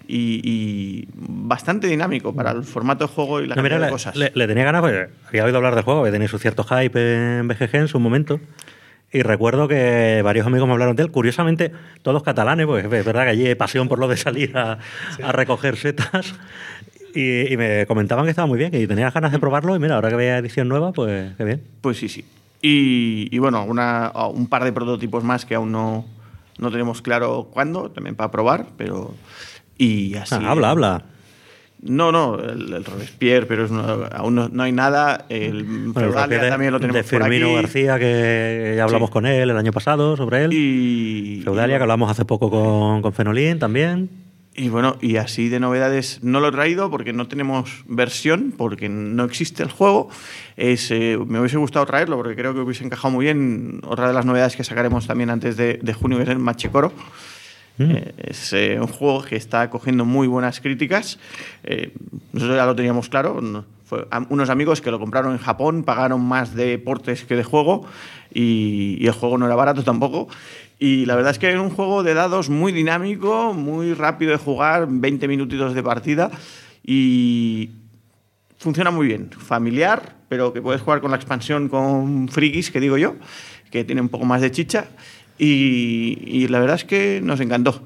y bastante dinámico para el formato de juego y la cantidad de cosas. Le tenía ganas, porque había oído hablar del juego, que tenía su cierto hype en BGG en su momento. Y recuerdo que varios amigos me hablaron de él, curiosamente todos catalanes, pues es verdad que allí hay pasión por lo de salir a recoger setas, y me comentaban que estaba muy bien, que tenía ganas de probarlo, y mira, ahora que veía edición nueva, pues qué bien. Pues sí. Y bueno, un par de prototipos más que aún no tenemos claro cuándo, también para probar, pero... Y así... Habla. No, el Robespierre, pero aún no hay nada. El Feudalia también lo tenemos de Firmino por aquí. García, que ya hablamos con él el año pasado sobre él. Feudalia, que hablamos hace poco con Fenolín también. Y bueno, y así de novedades no lo he traído porque no tenemos versión, porque no existe el juego. Me hubiese gustado traerlo porque creo que hubiese encajado muy bien. Otra de las novedades que sacaremos también antes de junio es el Machecoro. Es un juego que está cogiendo muy buenas críticas. Nosotros ya lo teníamos claro. Unos amigos que lo compraron en Japón pagaron más de portes que de juego y el juego no era barato tampoco. Y la verdad es que es un juego de dados muy dinámico, muy rápido de jugar, 20 minutitos de partida y funciona muy bien. Familiar, pero que puedes jugar con la expansión con frikis, que digo yo, que tiene un poco más de chicha. Y la verdad es que nos encantó.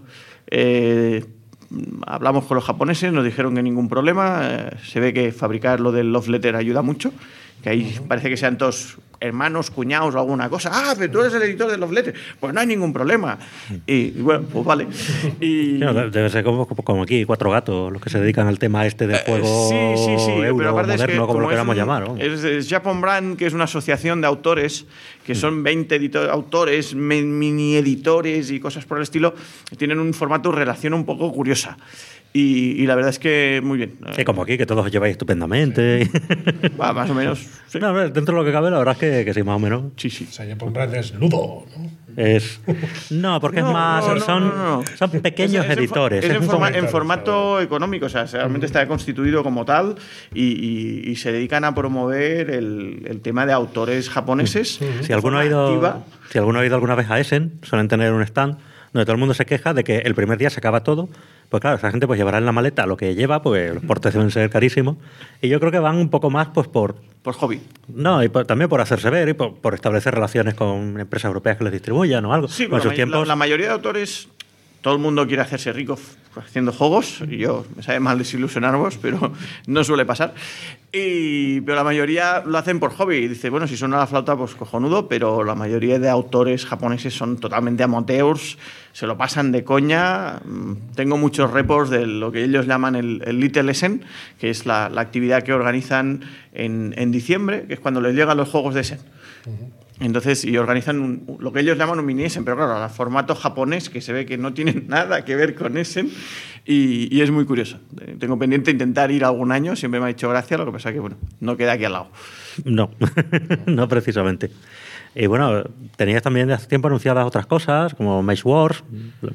Hablamos con los japoneses, nos dijeron que ningún problema. Se ve que fabricar lo del Love Letter ayuda mucho, que ahí parece que sean todos hermanos, cuñados o alguna cosa. Ah, pero tú eres el editor de Love Letter. Pues no hay ningún problema. Y bueno, pues vale. Y... Debe ser como aquí, 4 gatos, los que se dedican al tema este del juego euro, pero aparte moderno, es que, como lo queramos llamar. ¿No? Es Japan Brand, que es una asociación de autores, que son 20 autores, mini editores y cosas por el estilo, que tienen un formato de relación un poco curiosa. Y la verdad es que muy bien. Sí, como aquí, que todos os lleváis estupendamente. Más o menos. Sí. No, dentro de lo que cabe, la verdad es que sí, más o menos. Sí. O sea, Japan Brand es Ludo, ¿no? No, porque es más... Son pequeños editores. Es en claro, formato económico, o sea, realmente está constituido como tal y se dedican a promover el tema de autores japoneses. Si alguno ha ido alguna vez a Essen, suelen tener un stand donde todo el mundo se queja de que el primer día se acaba todo. Pues claro, esa gente pues llevará en la maleta lo que lleva, pues los portes deben ser carísimos. Y yo creo que van un poco más pues por hobby. No, y también por hacerse ver y por establecer relaciones con empresas europeas que les distribuyan o algo. Sí, en sus tiempos... la mayoría de autores, todo el mundo quiere hacerse rico haciendo juegos. Y yo, me sabe mal desilusionarvos, pero no suele pasar. Pero la mayoría lo hacen por hobby. Y dice, bueno, si suena la flauta, pues cojonudo, pero la mayoría de autores japoneses son totalmente amateurs, se lo pasan de coña. Tengo muchos reports de lo que ellos llaman el Little Essen, que es la actividad que organizan en diciembre, que es cuando les llegan los juegos de Essen. Entonces, y organizan lo que ellos llaman un mini Essen, pero claro, al formato japonés, que se ve que no tiene nada que ver con Essen, y es muy curioso. Tengo pendiente intentar ir algún año, siempre me ha hecho gracia, lo que pasa que, bueno, no queda aquí al lado. No, no precisamente. Y bueno, tenías también de hace tiempo anunciadas otras cosas, como Maze Wars.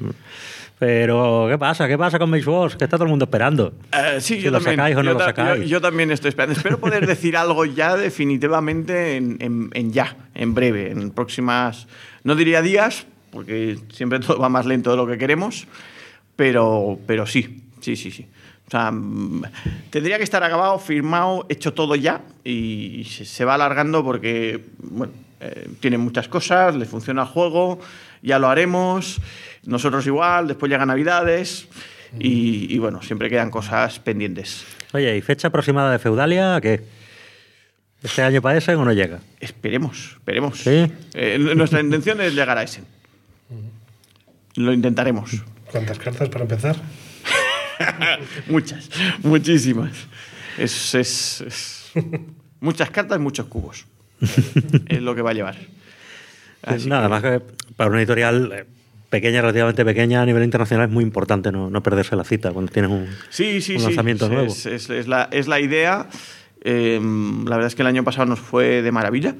Pero, ¿qué pasa? ¿Qué pasa con Maze Wars? Que está todo el mundo esperando. Sí, si yo lo también. Sacáis o no lo sacáis. Yo también estoy esperando. Espero poder decir algo ya definitivamente en breve, en próximas, no diría días, porque siempre todo va más lento de lo que queremos, pero sí. O sea, tendría que estar acabado, firmado, hecho todo ya, y se va alargando porque, bueno, tiene muchas cosas, le funciona el juego, ya lo haremos, nosotros igual, después llegan Navidades y bueno, siempre quedan cosas pendientes. Oye, ¿y fecha aproximada de Feudalia qué? ¿Este año para Essen o no llega? Esperemos. ¿Sí? Nuestra intención es llegar a Essen. Lo intentaremos. ¿Cuántas cartas para empezar? Muchas, muchísimas. Es muchas cartas, muchos cubos. Es lo que va a llevar. Nada más que para una editorial pequeña, relativamente pequeña a nivel internacional, es muy importante no perderse la cita cuando tienes un lanzamiento nuevo. Es la idea. La verdad es que el año pasado nos fue de maravilla.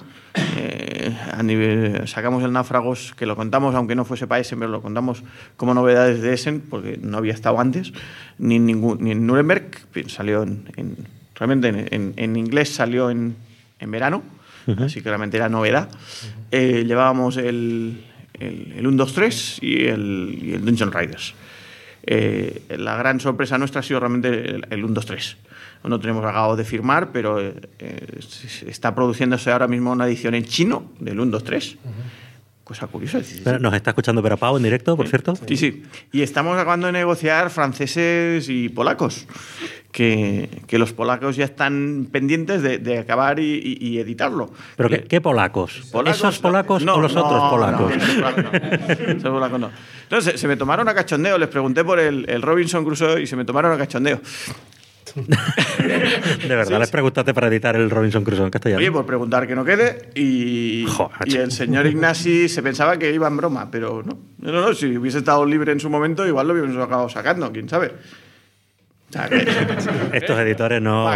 Sacamos el Náufragos, que lo contamos, aunque no fuese para Essen, pero lo contamos como novedades de Essen, porque no había estado antes, ni en Nuremberg. Salió realmente en inglés salió en verano, así que realmente era novedad. Llevábamos el 1, 2, 3 y el Dungeon Riders. La gran sorpresa nuestra ha sido realmente el 1, 2, 3. No tenemos acabado de firmar, pero está produciéndose ahora mismo una edición en chino del 1, 2, 3. Cosa curiosa. Nos está escuchando Vera Pau en directo, por cierto. Sí. Y estamos acabando de negociar franceses y polacos, que los polacos ya están pendientes de acabar y editarlo. ¿Pero qué polacos? ¿Esos polacos o los otros polacos? Esos polacos no. Entonces se me tomaron a cachondeo, les pregunté por el Robinson Crusoe y se me tomaron a cachondeo. De verdad, les preguntaste para editar el Robinson Crusoe en castellano. Oye, por preguntar que no quede. Y el señor Ignasi se pensaba que iba en broma, pero no. No, si hubiese estado libre en su momento, igual lo hubiésemos acabado sacando, quién sabe. O sea, estos editores no.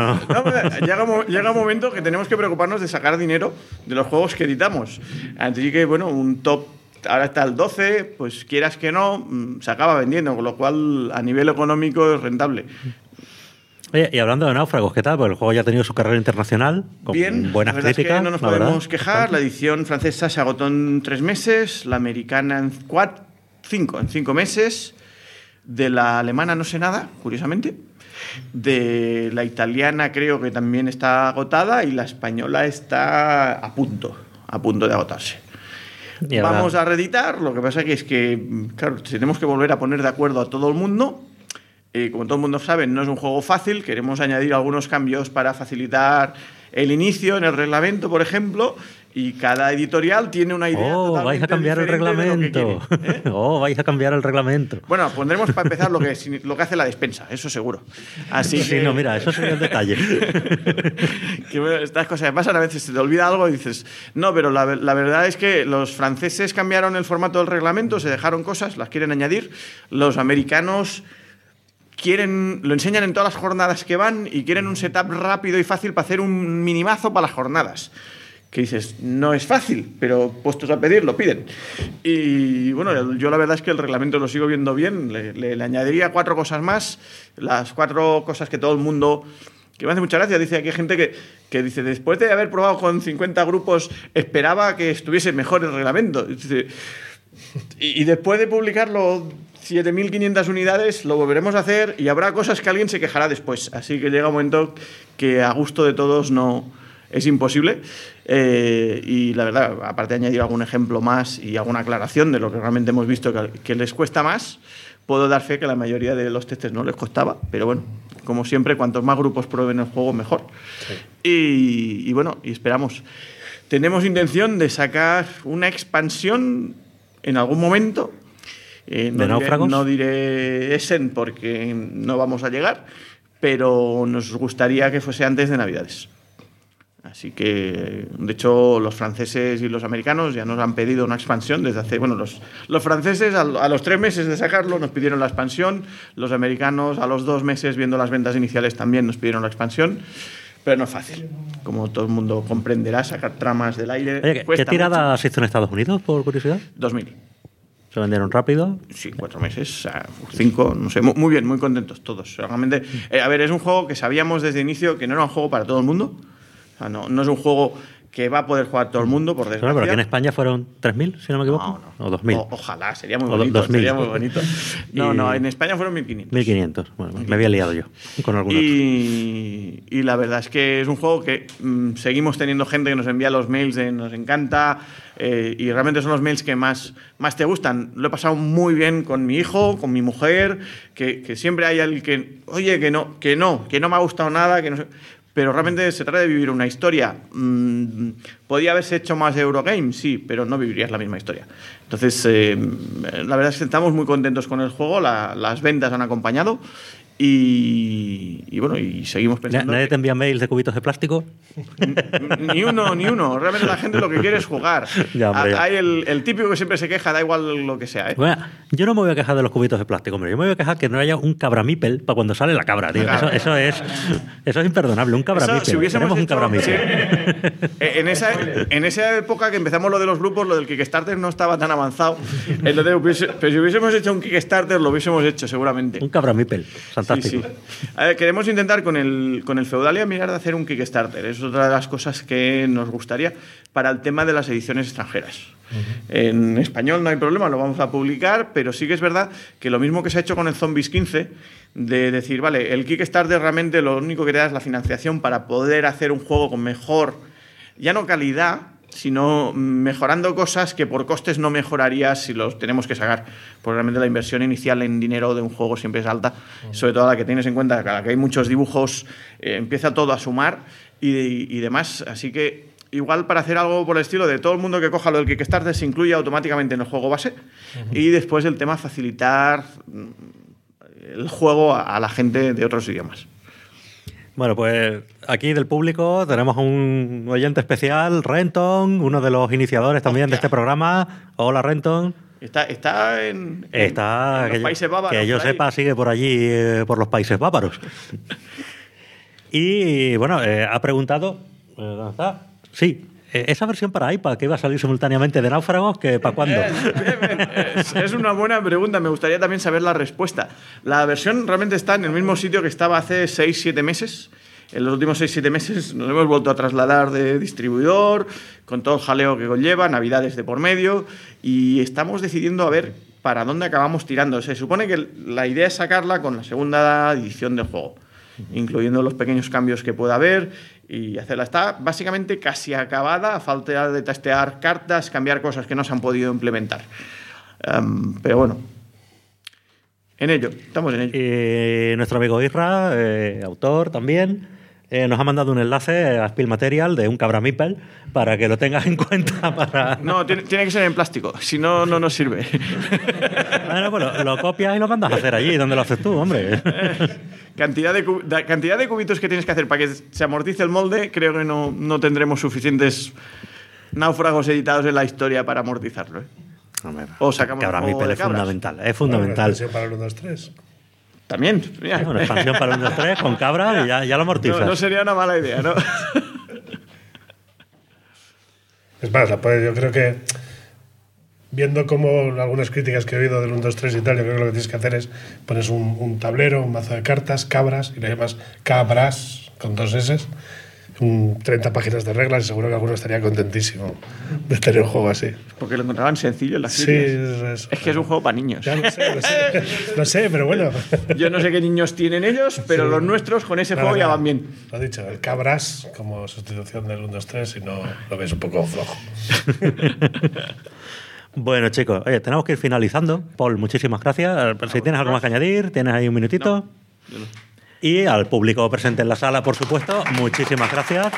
Llega un momento que tenemos que preocuparnos de sacar dinero de los juegos que editamos. Así que, bueno, un top. Ahora está el 12, pues quieras que no, se acaba vendiendo, con lo cual a nivel económico es rentable. Oye, y hablando de Náufragos, ¿qué tal? Pues el juego ya ha tenido su carrera internacional, con bien, buenas la verdad críticas. Es que no nos podemos quejar. La edición francesa se agotó en 3 meses, la americana en 5 meses, de la alemana no sé nada, curiosamente, de la italiana creo que también está agotada y la española está a punto de agotarse. Vamos a reeditar, lo que pasa es que, claro, tenemos que volver a poner de acuerdo a todo el mundo. Como todo el mundo sabe, no es un juego fácil, queremos añadir algunos cambios para facilitar el inicio en el reglamento, por ejemplo, y cada editorial tiene una idea totalmente vais a cambiar el reglamento. Vais a cambiar el reglamento. Bueno, pondremos para empezar lo que hace la despensa, eso seguro. Así sí, no, mira, eso sería el detalle. Que bueno, estas cosas pasan, a veces se te olvida algo y dices, no, pero la verdad es que los franceses cambiaron el formato del reglamento, se dejaron cosas, las quieren añadir, los americanos lo enseñan en todas las jornadas que van y quieren un setup rápido y fácil para hacer un minimazo para las jornadas. Que dices, no es fácil, pero puestos a pedir, lo piden. Y bueno, yo la verdad es que el reglamento lo sigo viendo bien, le añadiría 4 cosas más, las 4 cosas que todo el mundo... Que me hace mucha gracia, dice aquí hay gente que dice, después de haber probado con 50 grupos, esperaba que estuviese mejor el reglamento. Dice, y después de publicarlo 7.500 unidades, lo volveremos a hacer y habrá cosas que alguien se quejará después. Así que llega un momento que a gusto de todos no es imposible. Y la verdad, aparte de añadir algún ejemplo más y alguna aclaración de lo que realmente hemos visto que les cuesta más, puedo dar fe que la mayoría de los testes no les costaba, pero bueno, como siempre, cuantos más grupos prueben el juego, mejor. Sí. Y bueno, y esperamos. Tenemos intención de sacar una expansión en algún momento. No diré Essen porque no vamos a llegar, pero nos gustaría que fuese antes de Navidades. Así que, de hecho, los franceses y los americanos ya nos han pedido una expansión desde hace... Bueno, los franceses a los 3 meses de sacarlo nos pidieron la expansión, los americanos a los 2 meses, viendo las ventas iniciales, también nos pidieron la expansión, pero no es fácil. Como todo el mundo comprenderá, sacar tramas del aire... Oye, ¿qué tirada se hizo en Estados Unidos, por curiosidad? 2.000. ¿Se vendieron rápido? Sí, 4 meses, 5, no sé, muy bien, muy contentos todos. Realmente, a ver, es un juego que sabíamos desde el inicio que no era un juego para todo el mundo. O sea, no es un juego que va a poder jugar todo el mundo, por desgracia. Pero aquí en España fueron 3.000, si no me equivoco. No. O 2.000. Ojalá, sería muy bonito. 2.000. Sería muy bonito. No, en España fueron 1.500. 1.500. Bueno, 1.500. Me había liado yo con algún otro. Y la verdad es que es un juego que seguimos teniendo gente que nos envía los mails de nos encanta, y realmente son los mails que más te gustan. Lo he pasado muy bien con mi hijo, con mi mujer, que siempre hay alguien que, oye, que no me ha gustado nada, que no sé... Pero realmente se trata de vivir una historia. ¿Podía haberse hecho más de Eurogame? Sí, pero no vivirías la misma historia. Entonces, la verdad es que estamos muy contentos con el juego, las ventas han acompañado y bueno, y seguimos pensando... ¿Nadie te envía mails de cubitos de plástico? Ni uno. Realmente la gente lo que quiere es jugar. Ya. Hay el típico que siempre se queja, da igual lo que sea. Bueno, yo no me voy a quejar de los cubitos de plástico, hombre. Yo me voy a quejar que no haya un cabramípel para cuando sale la cabra, tío. Eso es imperdonable, un cabramípel. Si Tenemos un cabramípel. Sí. En esa época que empezamos lo de los grupos, lo del Kickstarter no estaba tan avanzado. Pero si hubiésemos hecho un Kickstarter, lo hubiésemos hecho seguramente. Un cabramípel. Fantástico. Sí. A ver, queremos intentar con el Feudalia mirar de hacer un Kickstarter. Es otra de las cosas que nos gustaría para el tema de las ediciones extranjeras. En español no hay problema, lo vamos a publicar, pero sí que es verdad que lo mismo que se ha hecho con el Zombies 15, de decir, vale, el Kickstarter realmente lo único que te da es la financiación para poder hacer un juego con mejor, ya no calidad, sino mejorando cosas que por costes no mejorarías si los tenemos que sacar. Porque realmente la inversión inicial en dinero de un juego siempre es alta, sobre todo a la que tienes en cuenta que a la que hay muchos dibujos, empieza todo a sumar y demás. Así que igual para hacer algo por el estilo de todo el mundo que coja lo del Kickstarter se incluye automáticamente en el juego base, y después el tema facilitar el juego a la gente de otros idiomas. Bueno, pues aquí del público tenemos un oyente especial, Renton, uno de los iniciadores también de este programa. Hola, Renton. Está en los Países Bávaros. Que yo sepa, sigue por allí, por los Países Bávaros. Y bueno, ha preguntado, ¿dónde está? Sí, esa versión para iPad que iba a salir simultáneamente de Náufragos, ¿que para cuándo? Es una buena pregunta, me gustaría también saber la respuesta. La versión realmente está en el mismo sitio que estaba hace 6-7 meses. En los últimos 6-7 meses nos hemos vuelto a trasladar de distribuidor, con todo el jaleo que conlleva, navidades de por medio, y estamos decidiendo a ver para dónde acabamos tirando. Se supone que la idea es sacarla con la segunda edición del juego, incluyendo los pequeños cambios que pueda haber, y hacerla. Está básicamente casi acabada, a falta de testear cartas, cambiar cosas que no se han podido implementar. Pero bueno, estamos en ello. Y nuestro amigo Isra, autor también, nos ha mandado un enlace a Spill Material de un cabra meeple para que lo tengas en cuenta. No, tiene que ser en plástico, si no, no nos sirve. Bueno, pues lo copias y lo mandas a hacer allí, donde lo haces tú, hombre. Cantidad de cubitos que tienes que hacer para que se amortice el molde, creo que no tendremos suficientes náufragos editados en la historia para amortizarlo. Hombre, o sacamos cabra un juego meeple de es cabras. fundamental. Es fundamental. Una expansión para el 1, 2, 3. También. Mira. Una expansión para el 1, 2, 3 con cabra y ya lo amortizas. No sería una mala idea, ¿no? Es más, yo creo que viendo como algunas críticas que he oído del 1, 2, 3 y tal, yo creo que lo que tienes que hacer es pones un tablero, un mazo de cartas, cabras, y le llamas cabras con 2 S, 30 páginas de reglas, y seguro que alguno estaría contentísimo de tener un juego así. Porque lo encontraban sencillo en las Sí, críticas. Es que es un juego para niños. Ya lo sé. Lo sé, pero bueno. Yo no sé qué niños tienen ellos, pero Sí. los nuestros con ese juego ya van bien. Lo he dicho, el cabras como sustitución del 1, 2, 3, si no lo ves un poco flojo. Bueno, chicos, oye, tenemos que ir finalizando. Paul, muchísimas gracias. Si tienes algo más que añadir, tienes ahí un minutito. Yo no. Y al público presente en la sala, por supuesto, muchísimas gracias.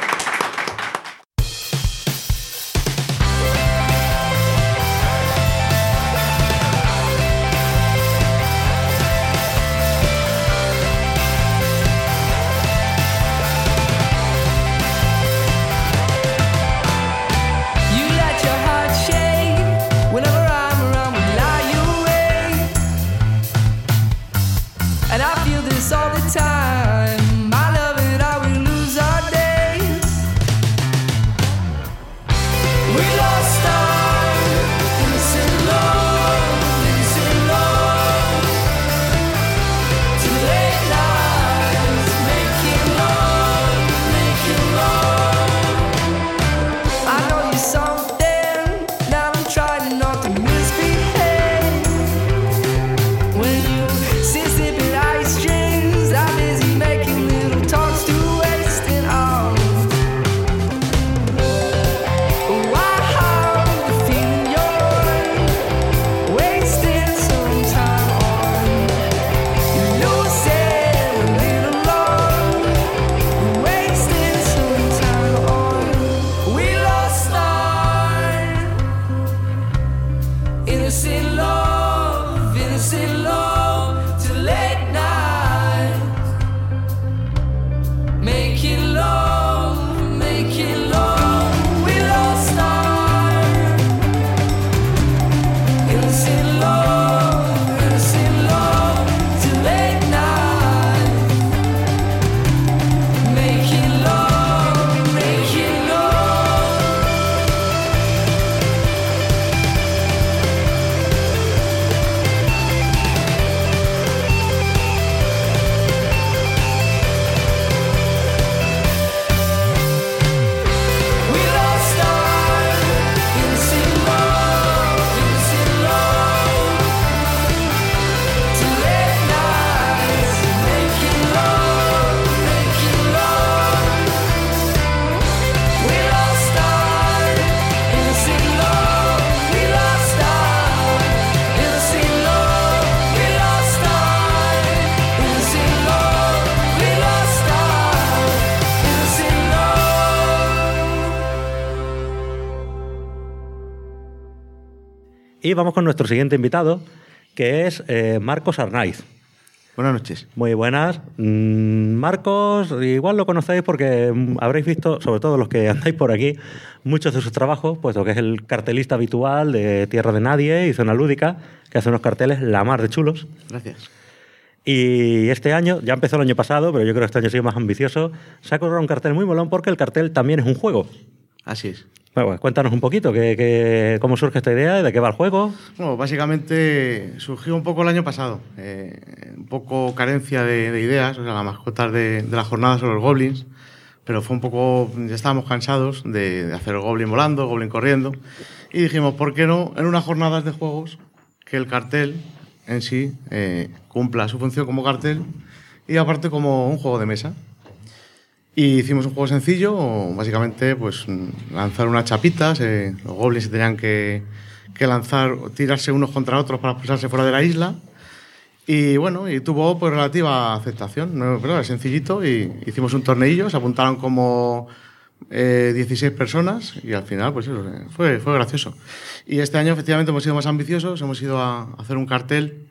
Y vamos con nuestro siguiente invitado, que es Marcos Arnaiz. Buenas noches. Muy buenas. Marcos, igual lo conocéis porque habréis visto, sobre todo los que andáis por aquí, muchos de sus trabajos, puesto que es el cartelista habitual de Tierra de Nadie y Zona Lúdica, que hace unos carteles la mar de chulos. Gracias. Y este año, ya empezó el año pasado, pero yo creo que este año sigue más ambicioso, se ha colgado un cartel muy molón porque el cartel también es un juego. Así es. Bueno, pues cuéntanos un poquito cómo surge esta idea, de qué va el juego. Bueno, básicamente surgió un poco el año pasado. Un poco carencia de ideas, o sea, la mascota de la jornada sobre los goblins, pero fue un poco, ya estábamos cansados de hacer el goblin volando, el goblin corriendo, y dijimos, ¿por qué no en unas jornadas de juegos que el cartel en sí cumpla su función como cartel y aparte como un juego de mesa? Y hicimos un juego sencillo, básicamente pues lanzar unas chapitas, los goblins se tenían que lanzar, tirarse unos contra otros para expulsarse fuera de la isla. Y bueno, y tuvo pues relativa aceptación, ¿no? Pero era sencillito y hicimos un torneillo, se apuntaron como 16 personas y al final pues eso, fue gracioso. Y este año efectivamente hemos sido más ambiciosos, hemos ido a hacer un cartel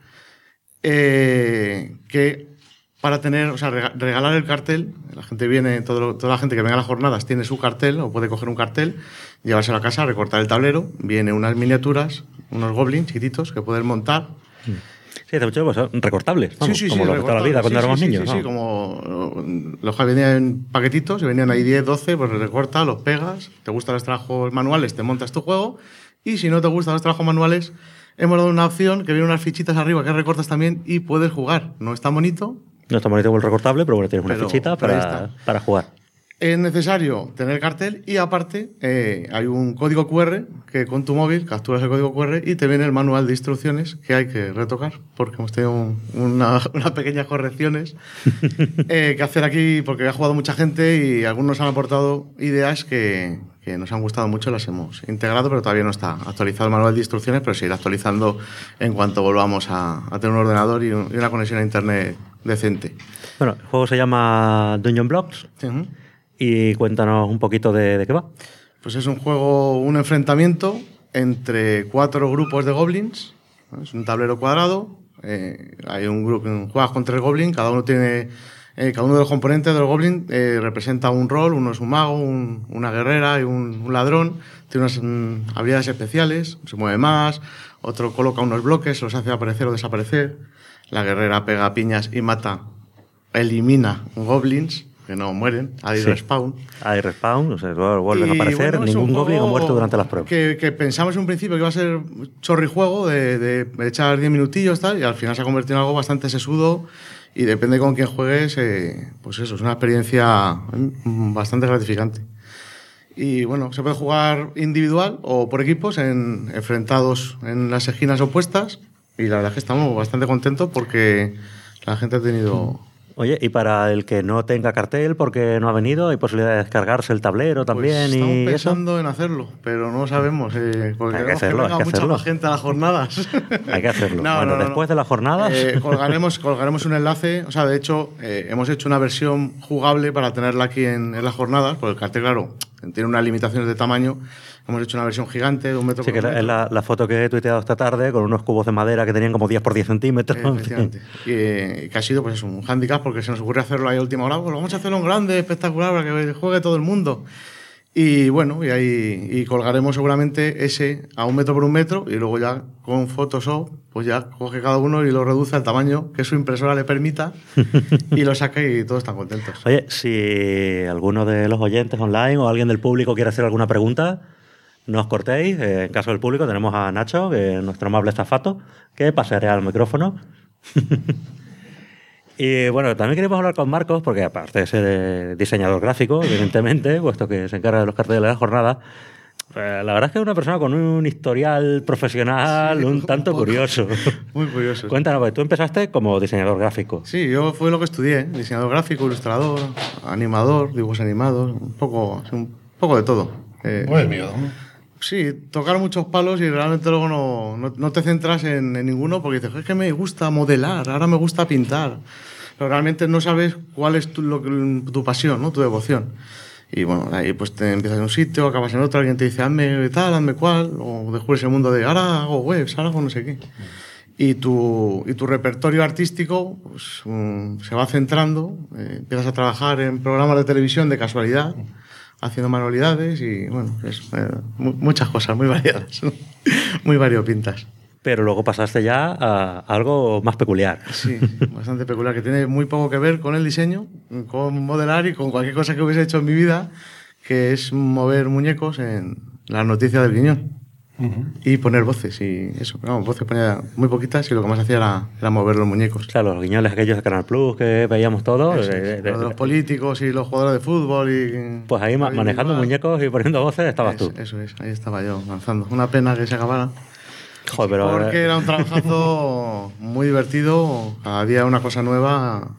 que para tener, o sea, regalar el cartel, la gente viene, toda la gente que venga a las jornadas tiene su cartel o puede coger un cartel, llevarse a la casa, recortar el tablero, viene unas miniaturas, unos goblins chiquititos que pueden montar. Sí, de hecho, pues, son recortables, vamos, sí, como lo de toda la vida cuando éramos niños. Sí, como los que venían en paquetitos, y venían ahí 10, 12, pues los recortas, los pegas, te gustan los trabajos manuales, te montas tu juego, y si no te gustan los trabajos manuales, hemos dado una opción que viene unas fichitas arriba que recortas también y puedes jugar. No es tan bonito. No está bonito como el recortable, pero bueno, tienes una fichita para jugar. Es necesario tener cartel y aparte hay un código QR que con tu móvil capturas el código QR y te viene el manual de instrucciones que hay que retocar porque hemos tenido unas pequeñas correcciones que hacer aquí porque ha jugado mucha gente y algunos han aportado ideas que nos han gustado mucho, las hemos integrado, pero todavía no está actualizado el manual de instrucciones, pero se irá actualizando en cuanto volvamos a tener un ordenador y una conexión a internet decente. Bueno, el juego se llama Dungeon Blocks. Uh-huh. Y cuéntanos un poquito de qué va. Pues es un juego, un enfrentamiento entre 4 grupos de goblins. Es un tablero cuadrado. Hay un grupo, juegas con 3 goblins, cada uno de los componentes del goblin representa un rol. Uno es un mago, una guerrera y un ladrón. Tiene unas habilidades especiales, se mueve más. Otro coloca unos bloques, los hace aparecer o desaparecer. La guerrera pega piñas y elimina goblins que no mueren, hay respawn. Hay respawn, o sea, vuelven a aparecer, bueno, ningún goblin ha muerto durante las pruebas. Que pensamos en un principio que iba a ser chorrijuego de echar 10 minutillos tal, y al final se ha convertido en algo bastante sesudo y depende con quién juegues, pues eso, es una experiencia bastante gratificante. Y bueno, se puede jugar individual o por equipos, enfrentados en las esquinas opuestas, y la verdad es que estamos bastante contentos porque la gente ha tenido... Oye, y para el que no tenga cartel porque no ha venido, ¿hay posibilidad de descargarse el tablero también? Pues estamos y pensando eso? en hacerlo, pero no sabemos. Porque hay que hacerlo, que venga mucha más gente a las jornadas. Hay que hacerlo. Bueno, después de las jornadas... colgaremos un enlace. O sea, de hecho, hemos hecho una versión jugable para tenerla aquí en las jornadas, porque el cartel, claro, tiene unas limitaciones de tamaño. Hemos hecho una versión gigante de 1 metro por 1 metro. Sí, que es la foto que he tuiteado esta tarde con unos cubos de madera que tenían como 10 por 10 centímetros. Efectivamente. Y que ha sido pues un hándicap porque se nos ocurre hacerlo ahí a última hora. Pues vamos a hacerlo en grande, espectacular, para que juegue todo el mundo. Y bueno, y colgaremos seguramente ese a 1 metro por 1 metro y luego ya con Photoshop pues ya coge cada uno y lo reduce al tamaño que su impresora le permita y lo saca y todos están contentos. Oye, si alguno de los oyentes online o alguien del público quiere hacer alguna pregunta, no os cortéis. En caso del público tenemos a Nacho, que es nuestro amable zafato, que pasará al micrófono. Y bueno, también queremos hablar con Marcos, porque aparte de ser diseñador gráfico, evidentemente, puesto que se encarga de los carteles de la jornada, la verdad es que es una persona con un historial profesional un tanto curioso. Muy curioso. Cuéntanos, porque tú empezaste como diseñador gráfico. Sí, yo fue lo que estudié, diseñador gráfico, ilustrador, animador, dibujos animados, un poco de todo. Muy mío, ¿no? Sí, tocar muchos palos y realmente luego no te centras en ninguno porque dices, es que me gusta modelar, ahora me gusta pintar. Pero realmente no sabes cuál es tu pasión, ¿no? Tu devoción. Y bueno, ahí pues te empiezas en un sitio, acabas en otro, alguien te dice, hazme tal, hazme cual, o descubres el mundo de, ahora hago webs, ahora hago no sé qué. y tu repertorio artístico pues, se va centrando, empiezas a trabajar en programas de televisión de casualidad, haciendo manualidades y bueno, muchas cosas muy variadas, muy variopintas. Pero luego pasaste ya a algo más peculiar. Sí, bastante peculiar, que tiene muy poco que ver con el diseño, con modelar y con cualquier cosa que hubiese hecho en mi vida, que es mover muñecos en las noticias del Guiñón. Y poner voces y eso, pero voces ponía muy poquitas y lo que más hacía era mover los muñecos. Claro, los guiñones aquellos de Canal Plus que veíamos todos. De los políticos y los jugadores de fútbol y... Pues ahí manejando muñecos y poniendo voces estabas tú. Eso es, ahí estaba yo lanzando. Una pena que se acabara. Joder, pero... Porque era un trabajazo muy divertido, cada día una cosa nueva...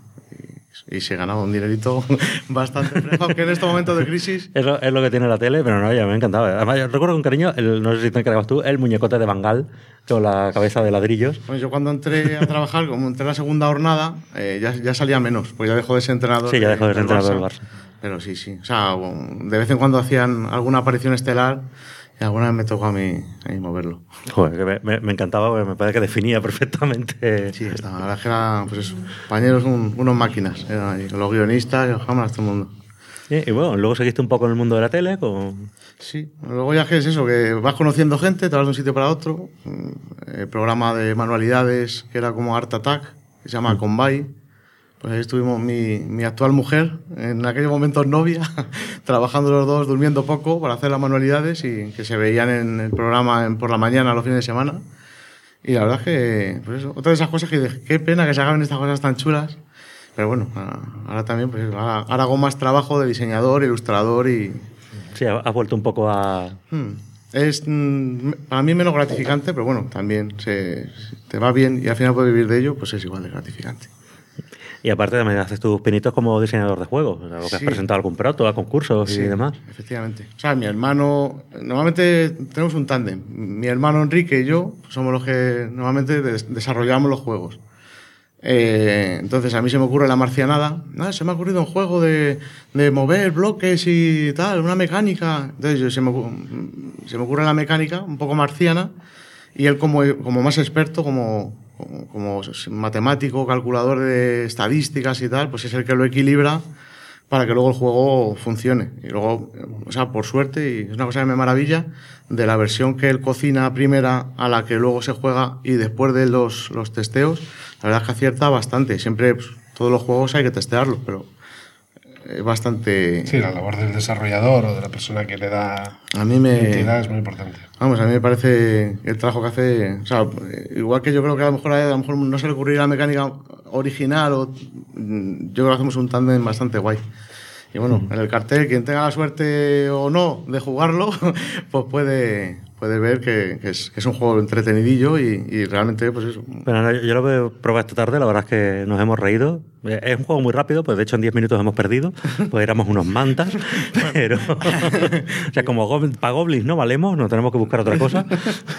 Y se ganaba un dinerito bastante fresco, aunque en estos momentos de crisis... Eso es lo que tiene la tele, pero no, ya me encantaba. Además, yo recuerdo con cariño, no sé si te encargabas tú, el muñecote de Bangal con la cabeza de ladrillos. Bueno, yo cuando entré a trabajar, como entré a la segunda jornada, ya salía menos, porque ya dejó de ser entrenador. Sí, ya dejó de ser entrenador del Barça. Pero sí. O sea, de vez en cuando hacían alguna aparición estelar y alguna vez me tocó a mí moverlo. Joder, que me encantaba, porque me parece que definía perfectamente. Sí, la verdad es que eran, pues eso, compañeros, unos máquinas. Los guionistas, los cámaras, todo el mundo. Y bueno, luego seguiste un poco en el mundo de la tele. Sí, luego ya que es eso, que vas conociendo gente, te vas de un sitio para otro. El programa de manualidades, que era como Art Attack, que se llama Convay. Pues ahí estuvimos mi actual mujer, en aquellos momentos novia, trabajando los dos, durmiendo poco para hacer las manualidades y que se veían en el programa por la mañana, los fines de semana. Y la verdad es que, pues eso, otra de esas cosas que dije, qué pena que se hagan estas cosas tan chulas. Pero bueno, ahora también, pues ahora hago más trabajo de diseñador, ilustrador y... Sí, has vuelto un poco a... Es para mí menos gratificante, pero bueno, también te va bien y al final puedes vivir de ello, pues es igual de gratificante. Y aparte también haces tus pinitos como diseñador de juegos, algo que has presentado algún proto, a concursos y demás. Efectivamente. O sea, mi hermano, normalmente tenemos un tándem. Mi hermano Enrique y yo somos los que normalmente desarrollamos los juegos. Entonces a mí se me ocurre la marcianada. Se me ha ocurrido un juego de mover bloques y tal, una mecánica. Entonces se me ocurre la mecánica un poco marciana y él como más experto, como matemático, calculador de estadísticas y tal, pues es el que lo equilibra para que luego el juego funcione. Y luego, o sea, por suerte, y es una cosa que me maravilla, de la versión que él cocina primera a la que luego se juega y después de los testeos, la verdad es que acierta bastante. Siempre, pues, todos los juegos hay que testearlos, pero es bastante... Sí, la labor del desarrollador o de la persona que le da identidad es muy importante. Vamos, a mí me parece el trabajo que hace... O sea, igual que yo creo que a lo mejor no se le ocurrirá la mecánica original, yo creo que hacemos un tándem bastante guay. Y bueno, en el cartel, quien tenga la suerte o no de jugarlo, pues puede ver que es un juego entretenidillo y realmente, pues eso. Bueno, yo lo he probado esta tarde, la verdad es que nos hemos reído. Es un juego muy rápido, pues de hecho en 10 minutos hemos perdido, pues éramos unos mantas, pero... o sea, como para Goblins no valemos, no tenemos que buscar otra cosa.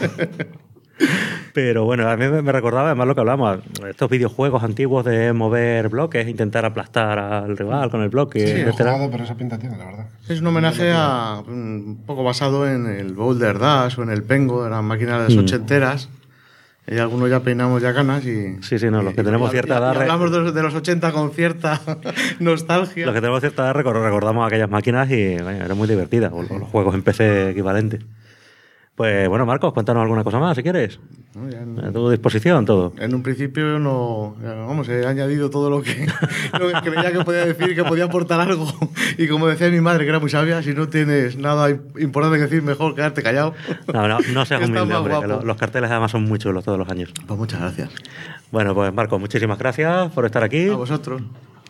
Pero bueno, a mí me recordaba además lo que hablábamos, estos videojuegos antiguos de mover bloques, intentar aplastar al rival con el bloque, sí, etcétera. He jugado, pero esa pinta tiene, la verdad. Es un homenaje un poco basado en el Boulder Dash o en el Pengo, de las máquinas ochenteras. Y algunos ya peinamos ya canas y... Sí, no, los que tenemos cierta edad... hablamos de los 80 con cierta nostalgia. Los que tenemos cierta edad recordamos aquellas máquinas y bueno, era muy divertida, o los juegos en PC equivalentes. Pues bueno, Marcos, cuéntanos alguna cosa más, si quieres. A tu disposición, todo. En un principio he añadido todo lo que creía que podía decir, que podía aportar algo. Y como decía mi madre, que era muy sabia, si no tienes nada importante que decir, mejor quedarte callado. No seas humilde, hombre, que los carteles además son muy chulos todos los años. Pues muchas gracias. Bueno, pues Marcos, muchísimas gracias por estar aquí. A vosotros.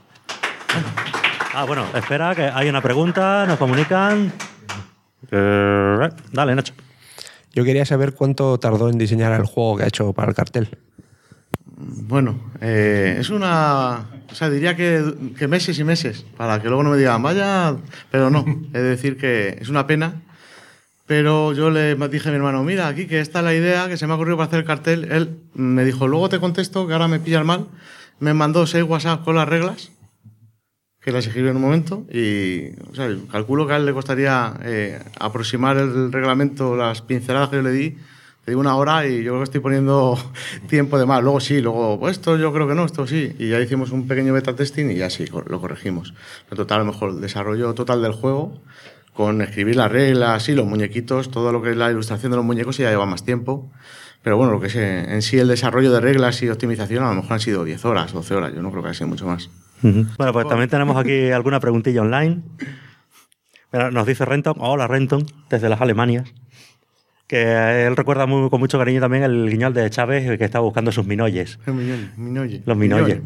Bueno, espera, que hay una pregunta, nos comunican. Dale, Nacho. Yo quería saber cuánto tardó en diseñar el juego que ha hecho para el cartel. Bueno, es una... O sea, diría que meses y meses, para que luego no me digan, vaya... Pero no, he de decir que es una pena. Pero yo le dije a mi hermano, mira, aquí que está la idea que se me ha ocurrido para hacer el cartel. Él me dijo, luego te contesto, que ahora me pillas mal. Me mandó 6 WhatsApp con las reglas, que las escribió en un momento, y o sea, calculo que a él le costaría aproximar el reglamento, las pinceladas que yo le di, te digo 1 hora y yo creo que estoy poniendo tiempo de más. Luego sí, pues esto yo creo que no, esto sí. Y ya hicimos un pequeño beta testing y ya sí, lo corregimos. En total, a lo mejor el desarrollo total del juego, con escribir las reglas y los muñequitos, todo lo que es la ilustración de los muñecos ya lleva más tiempo. Pero bueno, lo que es en sí el desarrollo de reglas y optimización a lo mejor han sido 10 horas, 12 horas. Yo no creo que haya sido mucho más. Bueno, pues también tenemos aquí alguna preguntilla online. Nos dice Renton, hola Renton, desde las Alemanias, que él recuerda con mucho cariño también el guiñol de Chávez que estaba buscando sus minoyes. Los minoyes.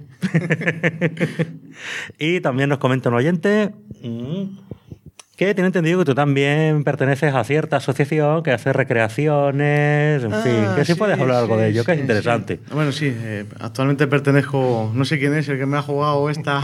Y también nos comenta un oyente que tiene entendido que tú también perteneces a cierta asociación que hace recreaciones, en fin, que sí puedes hablar algo de ello, que es interesante. Sí. Bueno, sí, actualmente pertenezco, no sé quién es el que me ha jugado esta...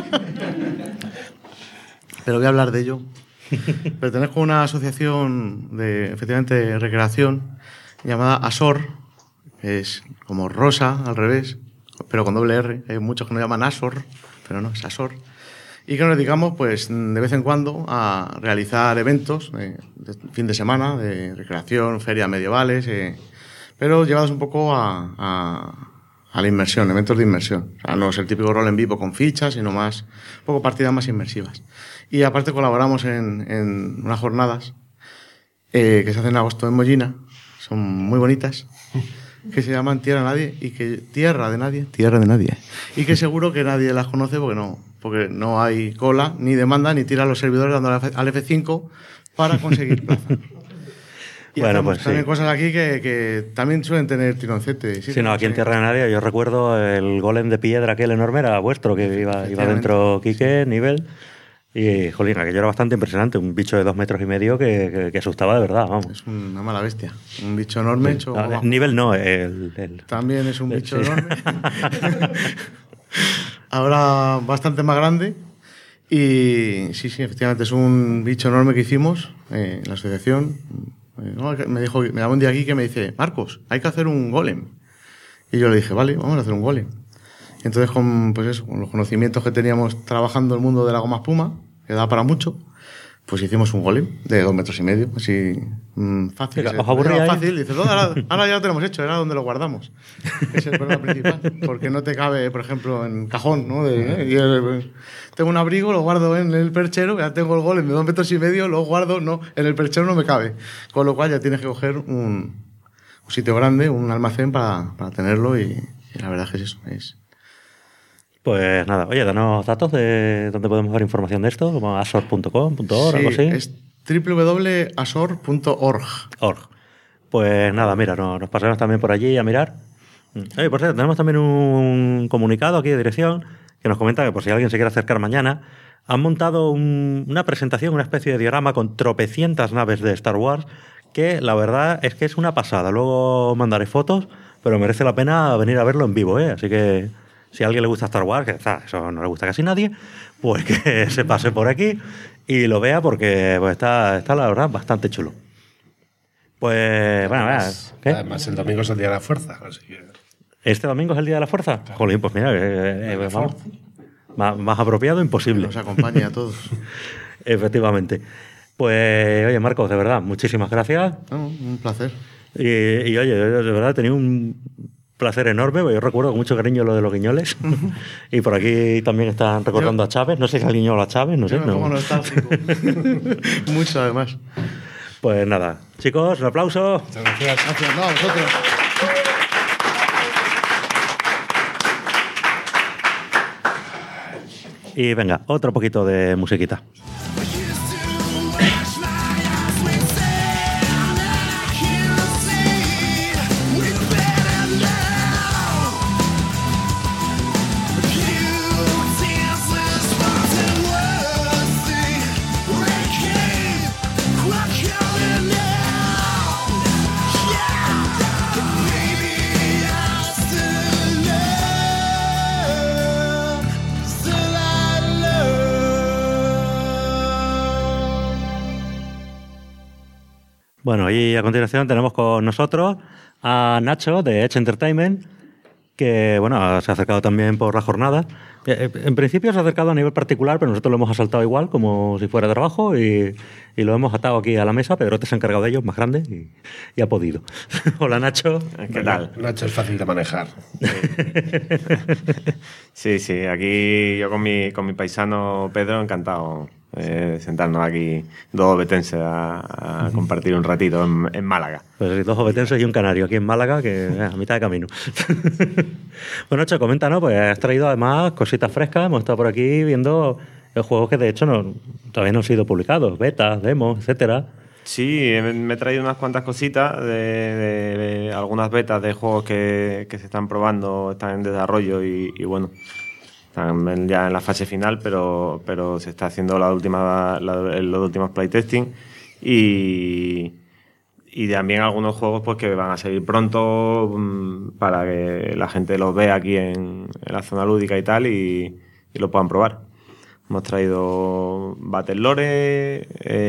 Pero voy a hablar de ello. Pertenezco a una asociación de, efectivamente, recreación llamada ASOR, que es como rosa al revés, pero con doble R. Hay muchos que nos llaman ASOR, pero no, es ASOR. Y que nos dedicamos, pues, de vez en cuando a realizar eventos de fin de semana, de recreación, ferias medievales, pero llevados un poco a la inmersión, eventos de inmersión. O sea, no es el típico rol en vivo con fichas, sino más, un poco partidas más inmersivas. Y aparte colaboramos en unas jornadas que se hacen en agosto en Mollina, son muy bonitas, que se llaman Tierra de Nadie, y que seguro que nadie las conoce porque no hay cola, ni demanda, ni tira a los servidores dando al F5 para conseguir plaza. Y bueno, pues también sí. cosas aquí que también suelen tener tironcete. Sí, no, aquí en Tierra de Nadie yo recuerdo el golem de piedra aquel enorme era vuestro, que iba dentro Quique, nivel. Y, jolín, aquello era bastante impresionante. Un bicho de 2,5 metros que asustaba de verdad, vamos. Es una mala bestia. Un bicho enorme hecho... No, nivel no, También es un bicho enorme. Ahora bastante más grande. Y sí, efectivamente, es un bicho enorme que hicimos en la asociación. Me llamó un día aquí que me dice, Marcos, hay que hacer un golem. Y yo le dije, vale, vamos a hacer un golem. Entonces, con los conocimientos que teníamos trabajando el mundo de la goma espuma, que da para mucho, pues hicimos un golem de 2,5 metros, así fácil. ¿Os aburría fácil, dices, ahora ya lo tenemos hecho, era donde lo guardamos. Ese es el problema principal, porque no te cabe, por ejemplo, en cajón, ¿no? Tengo un abrigo, lo guardo en el perchero, ya tengo el golem de 2,5 metros, lo guardo, no, en el perchero no me cabe. Con lo cual ya tienes que coger un sitio grande, un almacén para tenerlo y la verdad es que es eso. Pues nada, oye, danos datos de dónde podemos ver información de esto, como asor.com.org, algo así. Es www.asor.org. Pues nada, mira, nos pasaremos también por allí a mirar. Oye, por cierto, tenemos también un comunicado aquí de dirección que nos comenta que por si alguien se quiere acercar mañana, han montado una presentación, una especie de diorama con tropecientas naves de Star Wars, que la verdad es que es una pasada. Luego mandaré fotos, pero merece la pena venir a verlo en vivo, ¿eh? Así que si a alguien le gusta Star Wars, que eso no le gusta a casi nadie, pues que se pase por aquí y lo vea porque pues está la verdad bastante chulo. Pues bueno, además el domingo es el Día de la Fuerza. Así que... ¿Este domingo es el Día de la Fuerza? Claro. Jolín, pues mira, vamos, más apropiado imposible. Nos acompaña a todos. Efectivamente. Pues oye, Marcos, de verdad, muchísimas gracias. Un placer. Y oye, de verdad he tenido un placer enorme, porque yo recuerdo con mucho cariño lo de los guiñoles. Y por aquí también están recordando a Chávez. No sé si al guiñol a Chávez, no sé. Me pongo nostálgico. Mucho, además. Pues nada, chicos, un aplauso. Muchas gracias. Gracias, no, a vosotros. Y venga, otro poquito de musiquita. Bueno, y a continuación tenemos con nosotros a Nacho de Edge Entertainment, que bueno, se ha acercado también por la jornada En principio se ha acercado a nivel particular, pero nosotros lo hemos asaltado igual, como si fuera trabajo, y lo hemos atado aquí a la mesa. Pedrote se ha encargado de ellos, más grande, y ha podido. Hola, Nacho. ¿Qué tal? Nacho es fácil de manejar. Sí, aquí yo con mi paisano Pedro, encantado de sentarnos aquí, dos obetenses a compartir un ratito en Málaga. Pues 2 obetenses y un canario aquí en Málaga, que a mitad de camino. Bueno, Nacho, coméntanos, pues has traído además cositas frescas. Hemos estado por aquí viendo juegos que de hecho todavía no han sido publicados, betas, demos, etcétera. Sí, me he traído unas cuantas cositas de algunas betas de juegos que se están probando, están en desarrollo y bueno, están ya en la fase final, pero se está haciendo los últimos playtesting y también algunos juegos pues que van a salir pronto para que la gente los vea aquí en la zona lúdica y tal y lo puedan probar. Hemos traído Battle Lore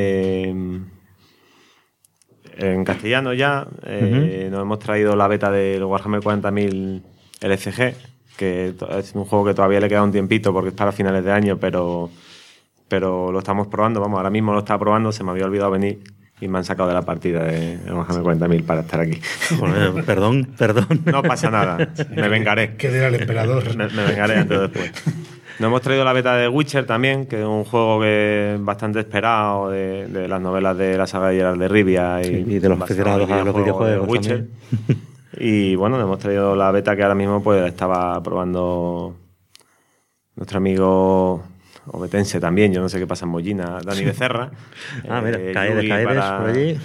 en castellano ya. Nos hemos traído la beta del Warhammer 40.000 LCG, que es un juego que todavía le queda un tiempito porque es para finales de año, pero lo estamos probando. Vamos, ahora mismo lo estaba probando, se me había olvidado venir y me han sacado de la partida de Warhammer 40.000 para estar aquí. Joder, perdón. No pasa nada, me vengaré. Que dirá el emperador. Me vengaré antes o después. Nos hemos traído la beta de Witcher también, que es un juego que es bastante esperado de las novelas de la saga de Geralt de Rivia y de los aficionados a los videojuegos Witcher. Y bueno, nos hemos traído la beta que ahora mismo pues estaba probando nuestro amigo obetense también, yo no sé qué pasa en Mollina, Dani Becerra. Mira, Caedes por allí.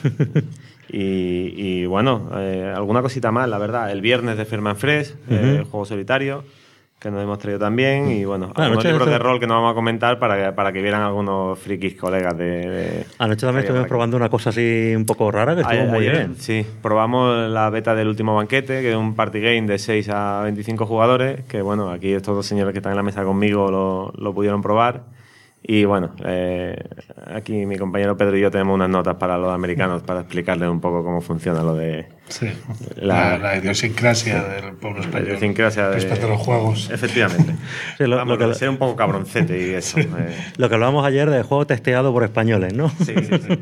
Y bueno, alguna cosita más, la verdad. El viernes de Firman Fresh, juego solitario, que nos hemos traído también. Y bueno, algunos libros de rol que nos vamos a comentar para que vieran algunos frikis colegas de Anoche también estuvimos probando una cosa así un poco rara que estuvo muy bien. Sí, probamos la beta del Último Banquete, que es un party game de 6 a 25 jugadores, que bueno, aquí estos dos señores que están en la mesa conmigo lo pudieron probar. Y bueno, aquí mi compañero Pedro y yo tenemos unas notas para los americanos para explicarles un poco cómo funciona lo de... Sí, la idiosincrasia del pueblo español. La idiosincrasia respecto a los juegos. Efectivamente. Sí, lo que ser un poco cabroncete y eso. Lo que hablábamos ayer de juego testeado por españoles, ¿no? Sí.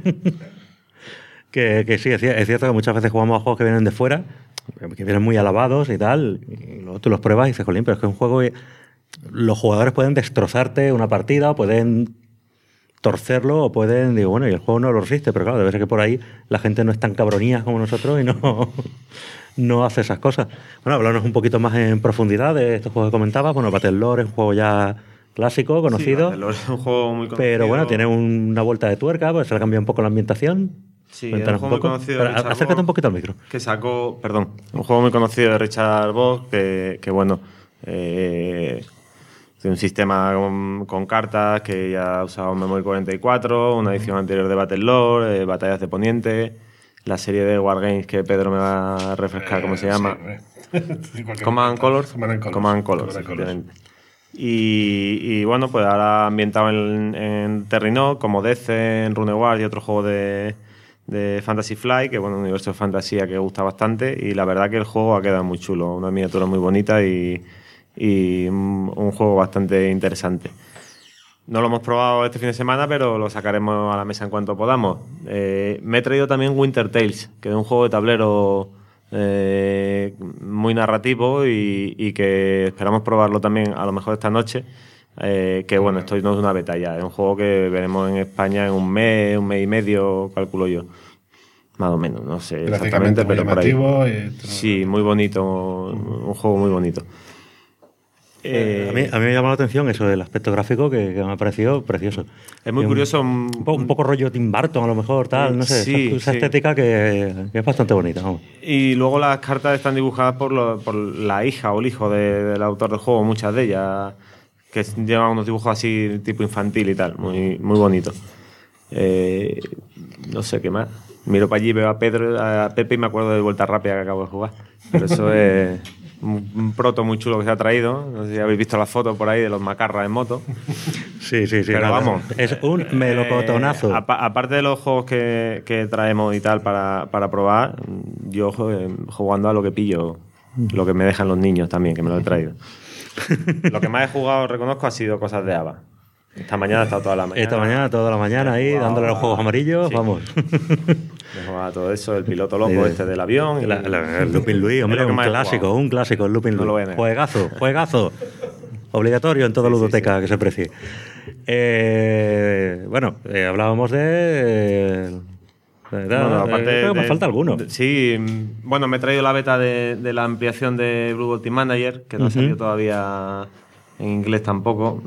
que sí, es cierto que muchas veces jugamos a juegos que vienen de fuera, que vienen muy alabados y tal, y luego tú los pruebas y dices, jolín, pero es que es un juego... Los jugadores pueden destrozarte una partida, o pueden torcerlo, o pueden... Digo, bueno, y el juego no lo resiste, pero claro, debe ser que por ahí la gente no es tan cabronía como nosotros y no hace esas cosas. Bueno, hablarnos un poquito más en profundidad de estos juegos que comentabas. Bueno, Battle Lore es un juego ya clásico, conocido. Sí, Battle Lore es un juego muy conocido. Pero bueno, tiene una vuelta de tuerca, pues se le cambia un poco la ambientación. Sí, es un juego muy conocido de Richard acércate Bock, un poquito al micro. Que sacó, un juego muy conocido de Richard Bock, que bueno... de un sistema con cartas que ya ha usado Memory 44, una edición anterior de Battle Lore, Batallas de Poniente, la serie de Wargames que Pedro me va a refrescar cómo se llama. Command Colors. Y bueno, pues ahora ambientado en Terrinock, como DC, en Runeward y otro juego de Fantasy Flight, que bueno, un universo de fantasía que gusta bastante, y la verdad que el juego ha quedado muy chulo, una miniatura muy bonita y un juego bastante interesante. No lo hemos probado este fin de semana, pero lo sacaremos a la mesa en cuanto podamos. Me he traído también Winter Tales, que es un juego de tablero muy narrativo y que esperamos probarlo también a lo mejor esta noche. Que bueno, esto no es una beta ya, es un juego que veremos en España en un mes y medio, calculo yo. Más o menos, no sé exactamente, pero por ahí. Sí, muy bonito, un juego muy bonito. A mí me llamó la atención eso del aspecto gráfico que me ha parecido precioso. Es muy curioso. Un poco rollo Tim Burton a lo mejor, tal, no sé, sí, esa estética que es bastante bonita. Vamos. Y luego las cartas están dibujadas por la hija o el hijo del autor del juego, muchas de ellas, que llevan unos dibujos así tipo infantil y tal, muy, muy bonito. No sé qué más. Miro para allí, veo a Pepe y me acuerdo de Vuelta Rápida que acabo de jugar. Pero eso es... un proto muy chulo que se ha traído. No sé si habéis visto las fotos por ahí de los macarras en moto. Sí. Pero nada, vamos. Es un melocotonazo. Aparte de los juegos que traemos y tal para probar, yo jugando a lo que pillo, lo que me dejan los niños también, que me lo he traído. Lo que más he jugado, reconozco, ha sido cosas de ABA. Esta mañana he estado toda la mañana. Ahí, dándole a los juegos amarillos, sí. Vamos. Me jugaba todo eso, el piloto loco del avión. El Lupin Louis, hombre, un clásico, el Lupin Louis. Juegazo. Obligatorio en toda ludoteca que se precie. Hablábamos de... creo que me falta alguno. Sí, bueno, me he traído la beta de la ampliación de Blue Ball Team Manager, que no ha salido todavía en inglés tampoco.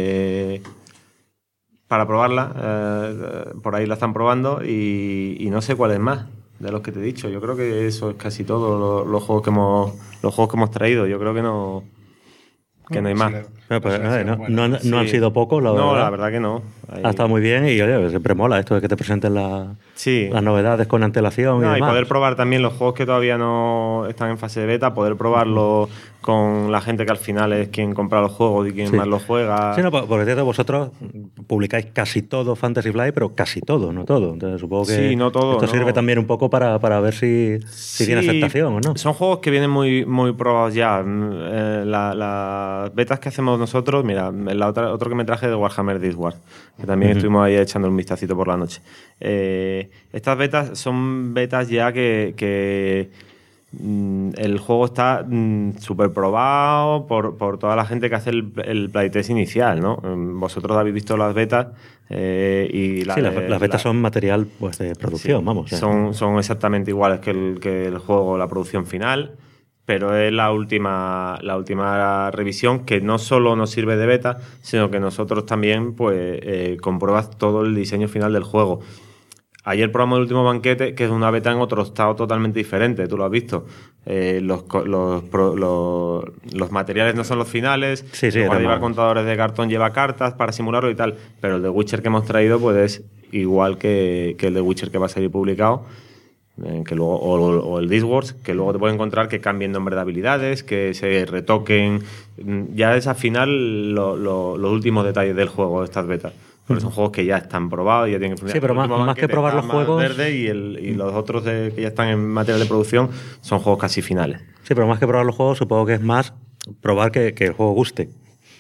Para probarla, por ahí la están probando y no sé cuál es más de los que te he dicho. Yo creo que eso es casi todo los juegos que hemos traído. Yo creo que no hay más. No han sido pocos, la verdad. No, la verdad que no. Ha estado muy bien y oye, siempre mola esto de que te presenten las novedades con antelación y demás. Y poder probar también los juegos que todavía no están en fase de beta, poder probarlos con la gente que al final es quien compra los juegos y quien más los juega. Sí, porque vosotros publicáis casi todo Fantasy Flight, pero casi todo, no todo. Entonces supongo que no todo, esto sirve también un poco para ver si tiene aceptación o no. Son juegos que vienen muy, muy probados ya. Las betas que hacemos nosotros, mira, otro que me traje de Warhammer This War, que también estuvimos ahí echando un vistacito por la noche. Estas betas son betas ya que el juego está súper probado por toda la gente que hace el playtest inicial, ¿no? Vosotros habéis visto las betas las betas son material pues de producción, vamos. Son exactamente iguales que el juego, la producción final, pero es la última revisión que no solo nos sirve de beta, sino que nosotros también compruebas todo el diseño final del juego. Ayer probamos el último banquete, que es una beta en otro estado totalmente diferente, tú lo has visto. Los materiales no son los finales, en lugar de llevar contadores de cartón lleva cartas para simularlo y tal, pero el de Witcher que hemos traído pues es igual que el de Witcher que va a salir publicado, que luego, o el Discworld, que luego te puedes encontrar que cambien nombre de habilidades, que se retoquen. Ya es al final los últimos detalles del juego de estas betas. Porque son juegos que ya están probados y ya tienen que funcionar. Sí, pero más que probar los juegos... Verde y los otros que ya están en material de producción son juegos casi finales. Sí, pero más que probar los juegos, supongo que es más probar que el juego guste.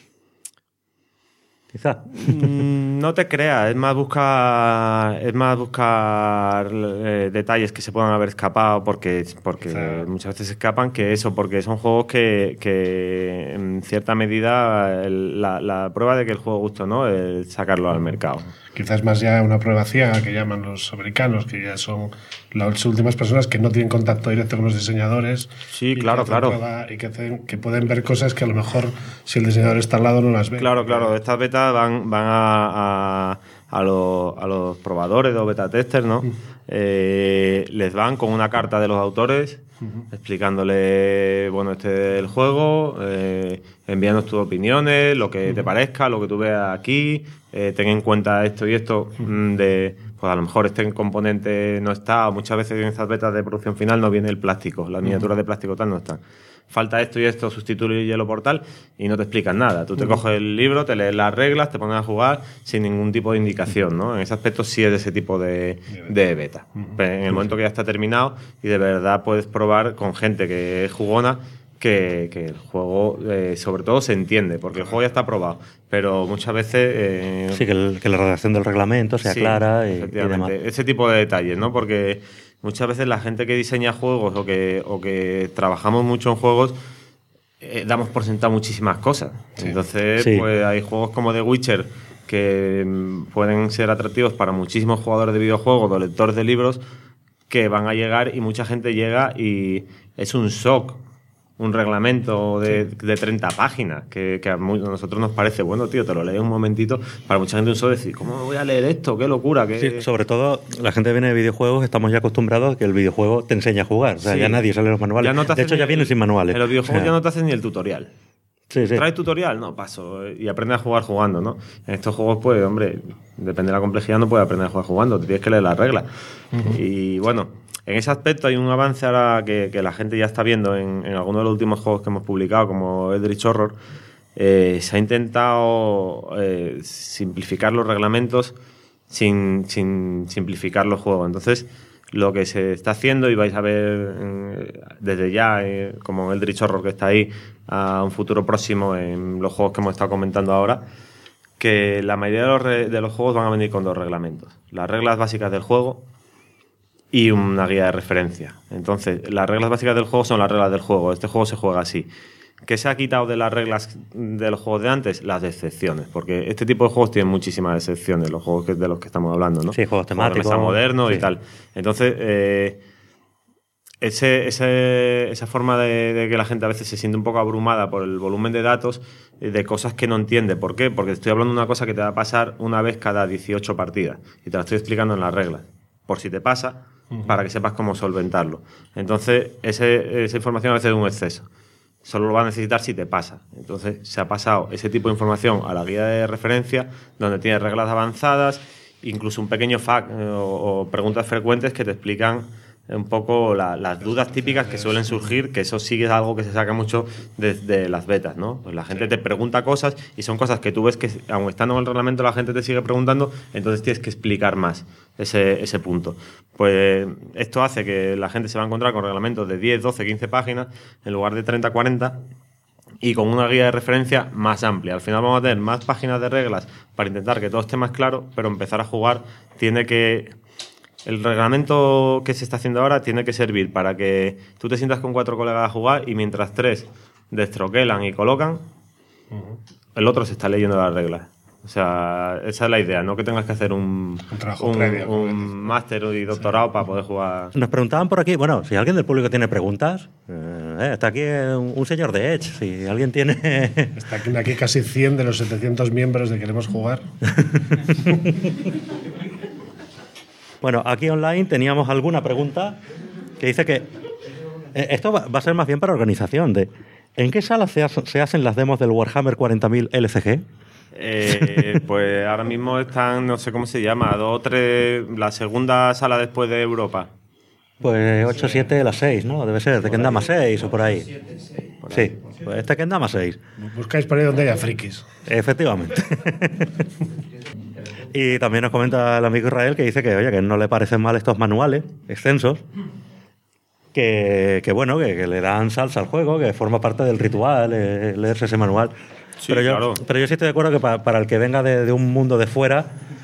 Quizá. No te creas, es más buscar detalles que se puedan haber escapado porque muchas veces escapan que eso, porque son juegos que en cierta medida la prueba de que el juego gusta, ¿no? Es sacarlo al mercado. Quizás más ya una prueba ciega que llaman los americanos, que ya son las últimas personas que no tienen contacto directo con los diseñadores. Sí, claro. Y que pueden ver cosas que a lo mejor si el diseñador está al lado no las ve. Claro. Estas betas van a los probadores o beta testers, ¿no? Les van con una carta de los autores explicándole, este es el juego, envíanos tus opiniones, lo que te parezca, lo que tú veas aquí, ten en cuenta esto y esto pues a lo mejor este componente no está, o muchas veces en estas betas de producción final no viene el plástico, las miniaturas de plástico tal no están. Falta esto y esto, sustituirlo por tal, y no te explican nada. Tú te coges el libro, te lees las reglas, te pones a jugar sin ningún tipo de indicación, ¿no? En ese aspecto sí es de ese tipo de beta. Pero en el momento que ya está terminado y de verdad puedes probar con gente que es jugona, que el juego sobre todo se entiende, porque el juego ya está probado, pero muchas veces... que la redacción del reglamento sea clara y demás. Ese tipo de detalles, ¿no? Porque muchas veces la gente que diseña juegos o que trabajamos mucho en juegos damos por sentado muchísimas cosas. Entonces, pues hay juegos como The Witcher que pueden ser atractivos para muchísimos jugadores de videojuegos o lectores de libros que van a llegar y mucha gente llega y es un shock. Un reglamento de 30 páginas que a nosotros nos parece, bueno, tío, te lo lees un momentito. Para mucha gente un shock decir, ¿cómo voy a leer esto? ¡Qué locura! Sí, sobre todo, la gente viene de videojuegos, estamos ya acostumbrados a que el videojuego te enseña a jugar. O sea, ya nadie sale los manuales. De hecho, ya vienen sin manuales. En los videojuegos ya no te hacen ni el tutorial. Sí. ¿Traes tutorial? No, paso. Y aprendes a jugar jugando, ¿no? En estos juegos, pues, hombre, depende de la complejidad, no puedes aprender a jugar jugando. Te tienes que leer las reglas. Y bueno... En ese aspecto hay un avance ahora que la gente ya está viendo en algunos de los últimos juegos que hemos publicado, como Eldritch Horror. Se ha intentado simplificar los reglamentos sin simplificar los juegos. Entonces, lo que se está haciendo y vais a ver desde ya, como Eldritch Horror que está ahí, a un futuro próximo en los juegos que hemos estado comentando ahora, que la mayoría de los juegos van a venir con 2 reglamentos. Las reglas básicas del juego y una guía de referencia. Entonces, las reglas básicas del juego son las reglas del juego. Este juego se juega así. ¿Qué se ha quitado de las reglas de los juegos de antes? Las excepciones, porque este tipo de juegos tienen muchísimas excepciones, los juegos de los que estamos hablando, ¿no? Sí, juegos temáticos. De mesa modernos sí. y tal. Entonces, esa forma de que la gente a veces se siente un poco abrumada por el volumen de datos, de cosas que no entiende. ¿Por qué? Porque estoy hablando de una cosa que te va a pasar una vez cada 18 partidas y te la estoy explicando en las reglas, por si te pasa, para que sepas cómo solventarlo. Entonces, esa información a veces es un exceso. Solo lo va a necesitar si te pasa. Entonces, se ha pasado ese tipo de información a la guía de referencia, donde tiene reglas avanzadas, incluso un pequeño FAQ o preguntas frecuentes que te explican un poco las dudas típicas que suelen surgir, que eso sí es algo que se saca mucho desde las betas, ¿no? Pues la gente te pregunta cosas y son cosas que tú ves que, aun estando en el reglamento, la gente te sigue preguntando, entonces tienes que explicar más ese punto. Pues esto hace que la gente se va a encontrar con reglamentos de 10, 12, 15 páginas en lugar de 30, 40 y con una guía de referencia más amplia. Al final vamos a tener más páginas de reglas para intentar que todo esté más claro, pero empezar a jugar tiene que... El reglamento que se está haciendo ahora tiene que servir para que tú te sientas con 4 colegas a jugar y mientras 3 destroquelan y colocan, el otro se está leyendo las reglas. O sea, esa es la idea, no que tengas que hacer un máster y doctorado para poder jugar. Nos preguntaban por aquí, bueno, si alguien del público tiene preguntas, está aquí un señor de Edge, si alguien tiene... Está aquí casi 100 de los 700 miembros de Queremos Jugar. Bueno, aquí online teníamos alguna pregunta que dice que esto va a ser más bien para organización. ¿En qué sala se hacen las demos del Warhammer 40.000 LCG? Pues ahora mismo están, no sé cómo se llama, 2 o 3, la segunda sala después de Europa. Pues 8, 7, las 6, ¿no? Debe ser, de Kendama 6 o por ahí. Sí, pues este Kendama 6. Buscáis por ahí donde haya frikis. Efectivamente. Y también nos comenta el amigo Israel que dice que, oye, que no le parecen mal estos manuales extensos, que bueno, que le dan salsa al juego, que forma parte del ritual leerse ese manual. Sí, pero claro. Yo sí estoy de acuerdo que para el que venga de un mundo de fuera,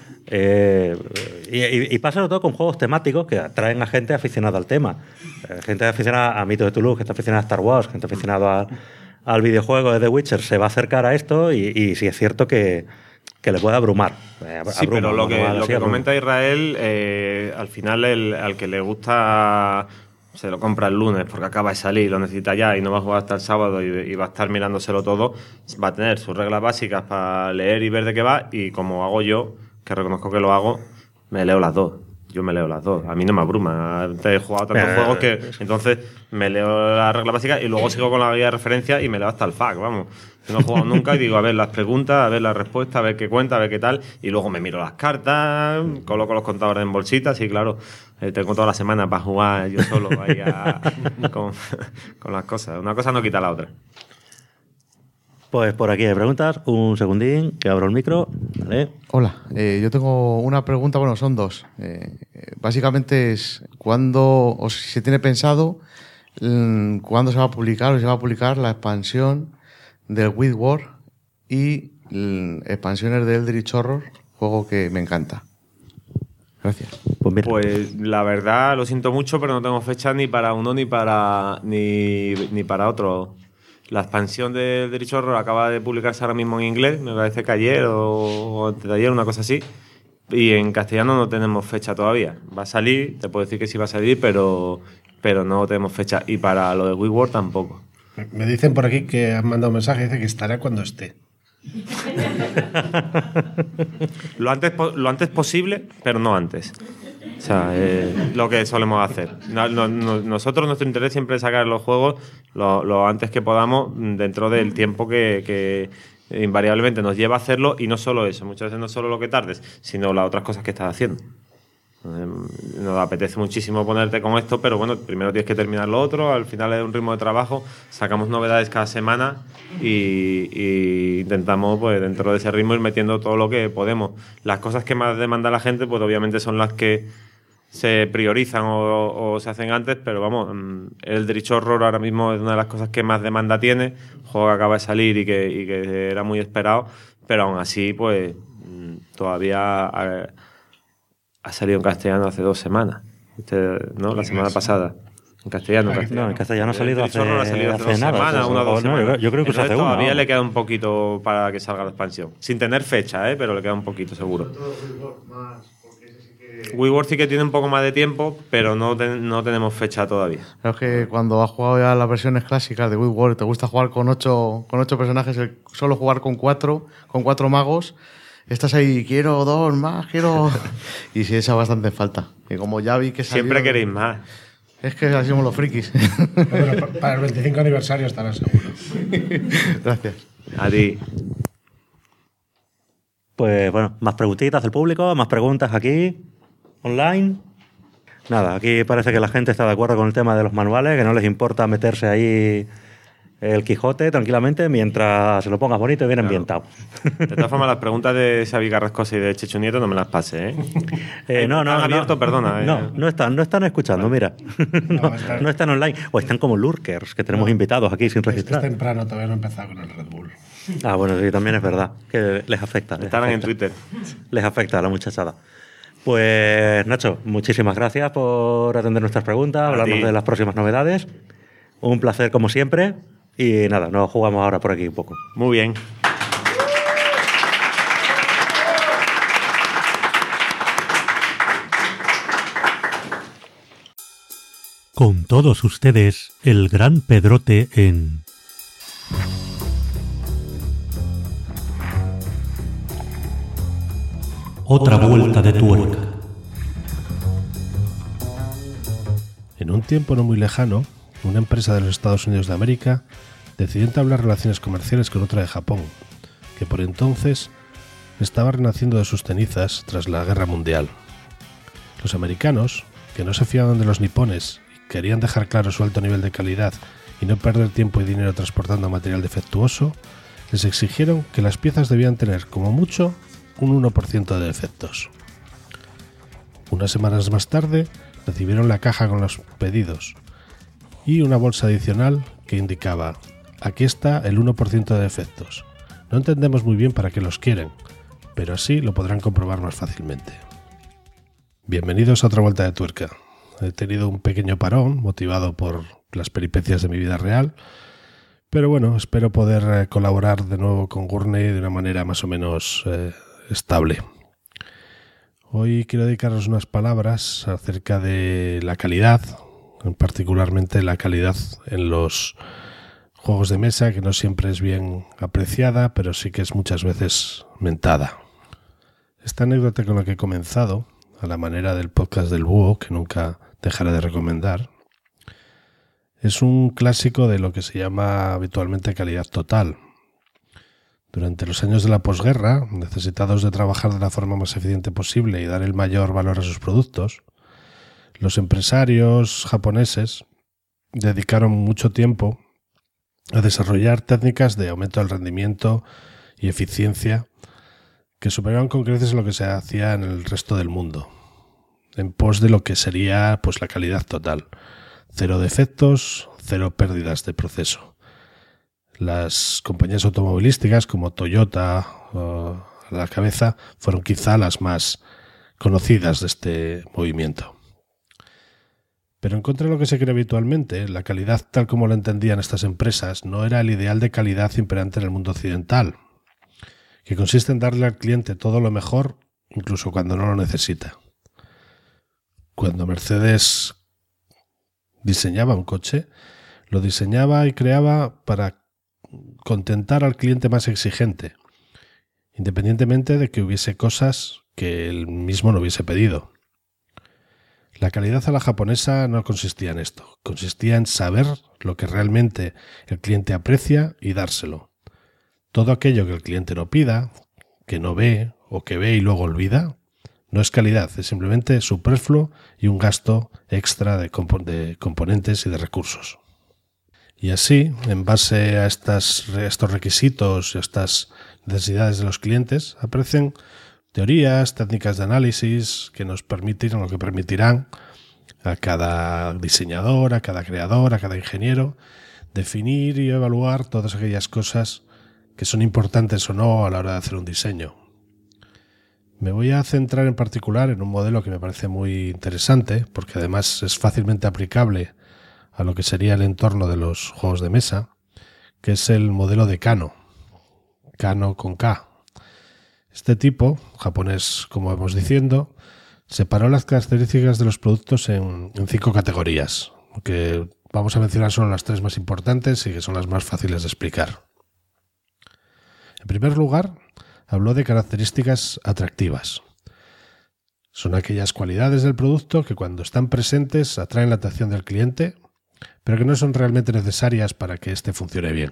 y pasa sobre todo con juegos temáticos que atraen a gente aficionada al tema. Gente aficionada a Mito de Toulouse, gente aficionada a Star Wars, gente aficionada al videojuego de The Witcher, se va a acercar a esto y sí es cierto que le puede abrumar. Sí, pero lo que comenta Israel, al final al que le gusta se lo compra el lunes porque acaba de salir, lo necesita ya y no va a jugar hasta el sábado y va a estar mirándoselo todo, va a tener sus reglas básicas para leer y ver de qué va, y como hago yo, que reconozco que lo hago, me leo las dos. Yo me leo las dos. A mí no me abruma. He jugado tantos juegos que entonces me leo la regla básica y luego sigo con la guía de referencia y me leo hasta el FAQ, vamos. No he jugado nunca y digo, a ver las preguntas, a ver las respuestas, a ver qué cuenta, a ver qué tal. Y luego me miro las cartas, coloco los contadores en bolsitas y claro, tengo toda la semana para jugar yo solo ahí con las cosas. Una cosa no quita la otra. Pues por aquí hay preguntas. Un segundín, que abro el micro. Vale. Hola, yo tengo una pregunta, bueno, son dos. Básicamente es cuándo, o si se tiene pensado, cuándo se va a publicar o se va a publicar la expansión del Guild Wars y expansiones de Eldritch Horror, juego que me encanta. Gracias. Pues la verdad, lo siento mucho, pero no tengo fecha ni para uno ni para otro. La expansión de Eldritch Horror acaba de publicarse ahora mismo en inglés, me parece que ayer o antes de ayer, una cosa así. Y en castellano no tenemos fecha todavía. Va a salir, te puedo decir que sí va a salir, pero no tenemos fecha. Y para lo de Guild Wars tampoco. Me dicen por aquí que han mandado un mensaje, dice que estará cuando esté. Lo antes posible, pero no antes. O sea, lo que solemos hacer. Nosotros, nuestro interés siempre es sacar los juegos lo antes que podamos, dentro del tiempo que invariablemente nos lleva a hacerlo, y no solo eso, muchas veces no solo lo que tardes, sino las otras cosas que estás haciendo. Nos apetece muchísimo ponerte con esto, pero bueno, primero tienes que terminar lo otro, al final es un ritmo de trabajo, sacamos novedades cada semana y intentamos, pues dentro de ese ritmo, ir metiendo todo lo que podemos. Las cosas que más demanda la gente, pues obviamente son las que se priorizan o se hacen antes, pero vamos, el Eldritch Horror ahora mismo es una de las cosas que más demanda tiene, un juego que acaba de salir y que era muy esperado, pero aún así, pues todavía ha salido en castellano hace 2 semanas, ¿no? La semana pasada. En castellano. No, en castellano ha salido hace nada. Semanas, 1 o 2 semanas. Yo creo que hace todavía una. le queda un poquito para que salga la expansión. Sin tener fecha, pero le queda un poquito, seguro. WeWorld sí que tiene un poco más de tiempo, pero no tenemos fecha todavía. Creo que cuando has jugado ya las versiones clásicas de WeWorld, te gusta jugar con 8 personajes, solo jugar con 4 magos. Estás ahí, quiero 2 más, quiero... Y sí, echa bastante falta. Y como ya vi que salió... Siempre queréis más. Es que así somos los frikis. Bueno, para el 25 aniversario estarás seguro. Gracias. A ti. Pues bueno, más preguntitas del público, más preguntas aquí, online. Nada, aquí parece que la gente está de acuerdo con el tema de los manuales, que no les importa meterse ahí el Quijote tranquilamente mientras se lo pongas bonito y bien ambientado. De todas formas, las preguntas de Xavi Carrascosa y de Chechu Nieto no me las pases, No, abierto, perdona. No están escuchando, mira. No están online. O están como lurkers, que tenemos invitados aquí sin registrar. Es temprano, todavía no he empezado con el Red Bull. Bueno, sí, también es verdad, que les afecta. Estarán en Twitter. Les afecta a la muchachada. Pues, Nacho, muchísimas gracias por atender nuestras preguntas, hablarnos de las próximas novedades. Un placer, como siempre. Y nada, nos jugamos ahora por aquí un poco. Muy bien. Con todos ustedes, el gran Pedrote en... Otra vuelta de tuerca. En un tiempo no muy lejano, una empresa de los Estados Unidos de América decidió entablar relaciones comerciales con otra de Japón, que por entonces estaba renaciendo de sus cenizas tras la Guerra Mundial. Los americanos, que no se fiaban de los nipones y querían dejar claro su alto nivel de calidad y no perder tiempo y dinero transportando material defectuoso, les exigieron que las piezas debían tener como mucho un 1% de defectos. Unas semanas más tarde recibieron la caja con los pedidos y una bolsa adicional que indicaba: aquí está el 1% de defectos. No entendemos muy bien para qué los quieren, pero así lo podrán comprobar más fácilmente. Bienvenidos a otra vuelta de tuerca. He tenido un pequeño parón motivado por las peripecias de mi vida real, pero bueno, espero poder colaborar de nuevo con Gurney de una manera más o menos estable. Hoy quiero dedicaros unas palabras acerca de la calidad, particularmente la calidad en los juegos de mesa, que no siempre es bien apreciada, pero sí que es muchas veces mentada. Esta anécdota con la que he comenzado, a la manera del podcast del Búho, que nunca dejaré de recomendar, es un clásico de lo que se llama habitualmente calidad total. Durante los años de la posguerra, necesitados de trabajar de la forma más eficiente posible y dar el mayor valor a sus productos, los empresarios japoneses dedicaron mucho tiempo a desarrollar técnicas de aumento del rendimiento y eficiencia que superaban con creces lo que se hacía en el resto del mundo, en pos de lo que sería pues la calidad total. 0 defectos, 0 pérdidas de proceso. Las compañías automovilísticas como Toyota a la cabeza fueron quizá las más conocidas de este movimiento. Pero en contra de lo que se cree habitualmente, la calidad tal como lo entendían estas empresas no era el ideal de calidad imperante en el mundo occidental, que consiste en darle al cliente todo lo mejor, incluso cuando no lo necesita. Cuando Mercedes diseñaba un coche, lo diseñaba y creaba para contentar al cliente más exigente, independientemente de que hubiese cosas que él mismo no hubiese pedido. La calidad a la japonesa no consistía en esto, consistía en saber lo que realmente el cliente aprecia y dárselo. Todo aquello que el cliente no pida, que no ve o que ve y luego olvida, no es calidad, es simplemente superfluo y un gasto extra de componentes y de recursos. Y así, en base a estos requisitos y a estas necesidades de los clientes, aparecen teorías, técnicas de análisis que nos permitirán o que permitirán a cada diseñador, a cada creador, a cada ingeniero definir y evaluar todas aquellas cosas que son importantes o no a la hora de hacer un diseño. Me voy a centrar en particular en un modelo que me parece muy interesante, porque además es fácilmente aplicable a lo que sería el entorno de los juegos de mesa, que es el modelo de Kano. Kano con K. Este tipo, japonés como vamos diciendo, separó las características de los productos en 5 categorías, que vamos a mencionar solo las 3 más importantes y que son las más fáciles de explicar. En primer lugar, habló de características atractivas. Son aquellas cualidades del producto que cuando están presentes atraen la atención del cliente, pero que no son realmente necesarias para que éste funcione bien.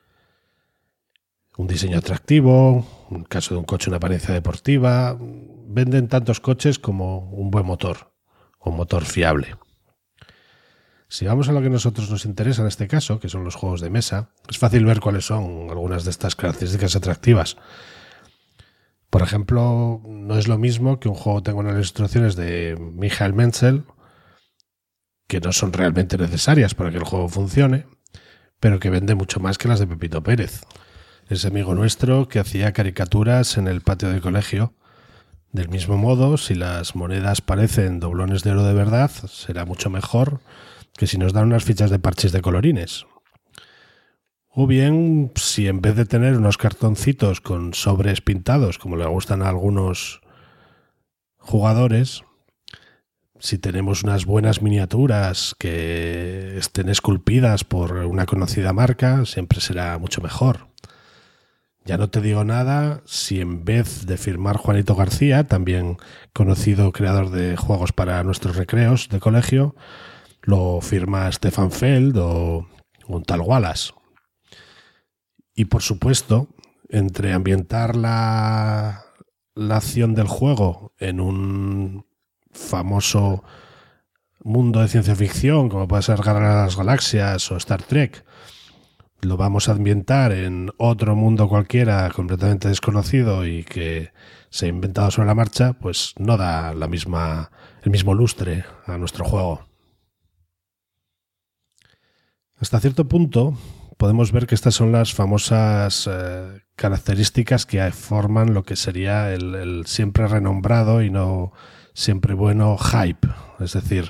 Un diseño atractivo, en el caso de un coche una apariencia deportiva, venden tantos coches como un buen motor, o un motor fiable. Si vamos a lo que a nosotros nos interesa en este caso, que son los juegos de mesa, es fácil ver cuáles son algunas de estas características atractivas. Por ejemplo, no es lo mismo que un juego tenga unas instrucciones de Michael Menzel, que no son realmente necesarias para que el juego funcione, pero que vende mucho más que las de Pepito Pérez, ese amigo nuestro que hacía caricaturas en el patio del colegio. Del mismo modo, si las monedas parecen doblones de oro de verdad, será mucho mejor que si nos dan unas fichas de parches de colorines. O bien, si en vez de tener unos cartoncitos con sobres pintados, como le gustan a algunos jugadores, si tenemos unas buenas miniaturas que estén esculpidas por una conocida marca, siempre será mucho mejor. Ya no te digo nada si en vez de firmar Juanito García, también conocido creador de juegos para nuestros recreos de colegio, lo firma Stefan Feld o un tal Wallace. Y por supuesto, entre ambientar la acción del juego en un famoso mundo de ciencia ficción, como puede ser Guerra de las Galaxias o Star Trek, lo vamos a ambientar en otro mundo cualquiera completamente desconocido y que se ha inventado sobre la marcha, pues no da el mismo lustre a nuestro juego. Hasta cierto punto podemos ver que estas son las famosas características que forman lo que sería el siempre renombrado y no siempre bueno hype. Es decir,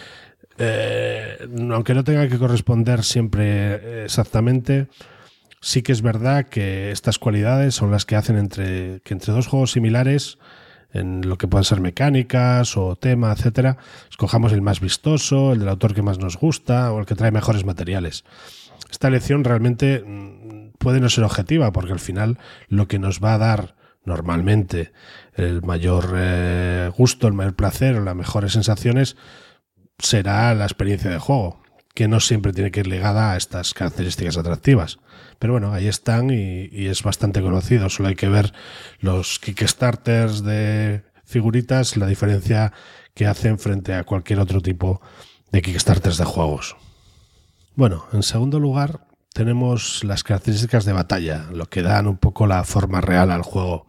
aunque no tenga que corresponder siempre exactamente, sí que es verdad que estas cualidades son las que hacen que entre dos juegos similares, en lo que pueden ser mecánicas o tema, etcétera, escojamos el más vistoso, el del autor que más nos gusta o el que trae mejores materiales. Esta elección realmente puede no ser objetiva, porque al final lo que nos va a dar normalmente el mayor gusto, el mayor placer o las mejores sensaciones será la experiencia de juego, que no siempre tiene que ir ligada a estas características atractivas. Pero bueno, ahí están y es bastante conocido. Solo hay que ver los Kickstarters de figuritas, la diferencia que hacen frente a cualquier otro tipo de Kickstarters de juegos. Bueno, en segundo lugar tenemos las características de batalla, lo que dan un poco la forma real al juego.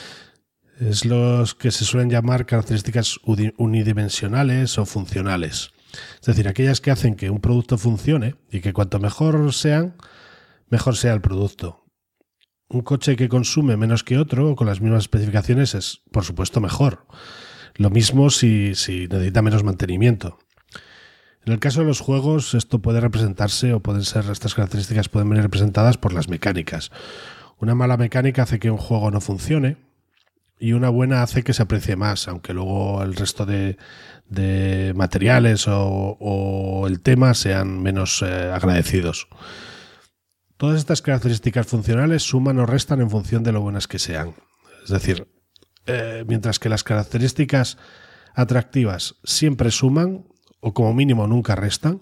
Es los que se suelen llamar características unidimensionales o funcionales. Es decir, aquellas que hacen que un producto funcione y que cuanto mejor sean, mejor sea el producto. Un coche que consume menos que otro o con las mismas especificaciones es, por supuesto, mejor. Lo mismo si necesita menos mantenimiento. En el caso de los juegos, esto puede representarse estas características pueden venir representadas por las mecánicas. Una mala mecánica hace que un juego no funcione y una buena hace que se aprecie más, aunque luego el resto de materiales o el tema sean menos agradecidos. Todas estas características funcionales suman o restan en función de lo buenas que sean. Es decir, mientras que las características atractivas siempre suman, o como mínimo nunca restan,